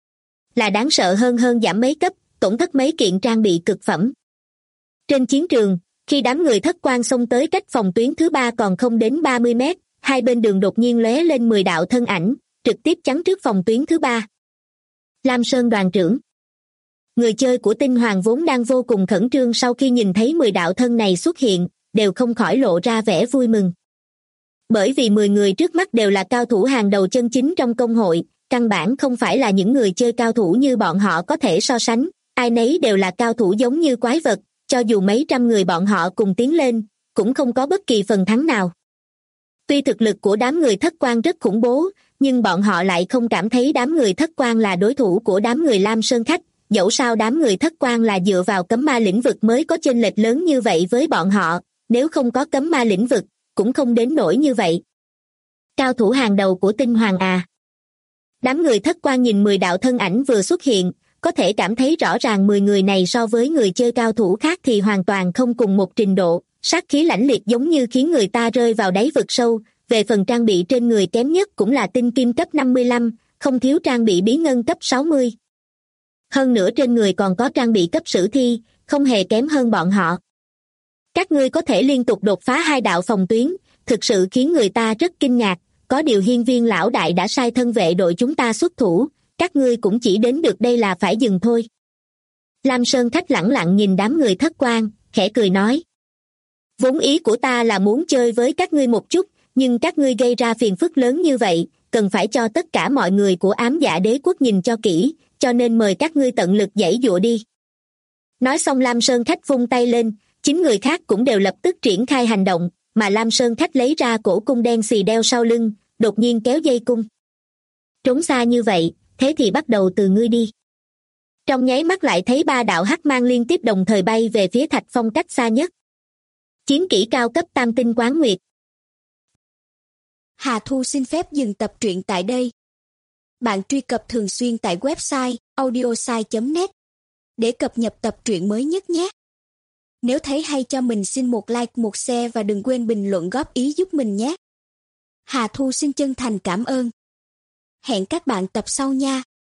là đáng sợ hơn giảm mấy cấp, tổn thất mấy kiện trang bị cực phẩm. Trên chiến trường, khi đám người Thất Quan xông tới cách phòng tuyến thứ 3 còn không đến 30 mét, hai bên đường đột nhiên lóe lên 10 đạo thân ảnh, trực tiếp chắn trước phòng tuyến thứ 3. Lam Sơn đoàn trưởng. Người chơi của Tinh Hoàng vốn đang vô cùng khẩn trương sau khi nhìn thấy 10 đạo thân này xuất hiện, đều không khỏi lộ ra vẻ vui mừng. Bởi vì 10 người trước mắt đều là cao thủ hàng đầu chân chính trong công hội, căn bản không phải là những người chơi cao thủ như bọn họ có thể so sánh, ai nấy đều là cao thủ giống như quái vật, cho dù mấy trăm người bọn họ cùng tiến lên, cũng không có bất kỳ phần thắng nào. Tuy thực lực của đám người Thất Quan rất khủng bố, nhưng bọn họ lại không cảm thấy đám người Thất Quan là đối thủ của đám người Lam Sơn Khách, dẫu sao đám người Thất Quan là dựa vào cấm ma lĩnh vực mới có chênh lệch lớn như vậy với bọn họ, nếu không có cấm ma lĩnh vực, cũng không đến nỗi như vậy. Cao thủ hàng đầu của Tinh Hoàng à. Đám người Thất Quan nhìn 10 đạo thân ảnh vừa xuất hiện, có thể cảm thấy rõ ràng 10 người này so với người chơi cao thủ khác thì hoàn toàn không cùng một trình độ, sát khí lãnh liệt giống như khiến người ta rơi vào đáy vực sâu, về phần trang bị trên người kém nhất cũng là tinh kim cấp 55, không thiếu trang bị bí ngân cấp 60. Hơn nữa trên người còn có trang bị cấp sử thi, không hề kém hơn bọn họ. Các ngươi có thể liên tục đột phá 2 đạo phòng tuyến, thực sự khiến người ta rất kinh ngạc, có điều hiên viên lão đại đã sai thân vệ đội chúng ta xuất thủ, các ngươi cũng chỉ đến được đây là phải dừng thôi. Lam Sơn Khách lẳng lặng nhìn đám người Thất Quan, khẽ cười nói. Vốn ý của ta là muốn chơi với các ngươi một chút, nhưng các ngươi gây ra phiền phức lớn như vậy, cần phải cho tất cả mọi người của Ám Dạ Đế quốc nhìn cho kỹ, cho nên mời các ngươi tận lực giãy giụa đi. Nói xong Lam Sơn Khách vung tay lên, 9 người khác cũng đều lập tức triển khai hành động, mà Lam Sơn Khách lấy ra cổ cung đen xì đeo sau lưng, đột nhiên kéo dây cung. Trốn xa như vậy, thế thì bắt đầu từ ngươi đi. Trong nháy mắt lại thấy 3 đạo hắc mang liên tiếp đồng thời bay về phía Thạch Phong cách xa nhất. Chiến kỹ cao cấp Tam Tinh Quán Nguyệt. Hà Thu xin phép dừng tập truyện tại đây. Bạn truy cập thường xuyên tại website audiosai.net để cập nhật tập truyện mới nhất nhé. Nếu thấy hay cho mình xin một like, một share và đừng quên bình luận góp ý giúp mình nhé. Hà Thu xin chân thành cảm ơn. Hẹn các bạn tập sau nha.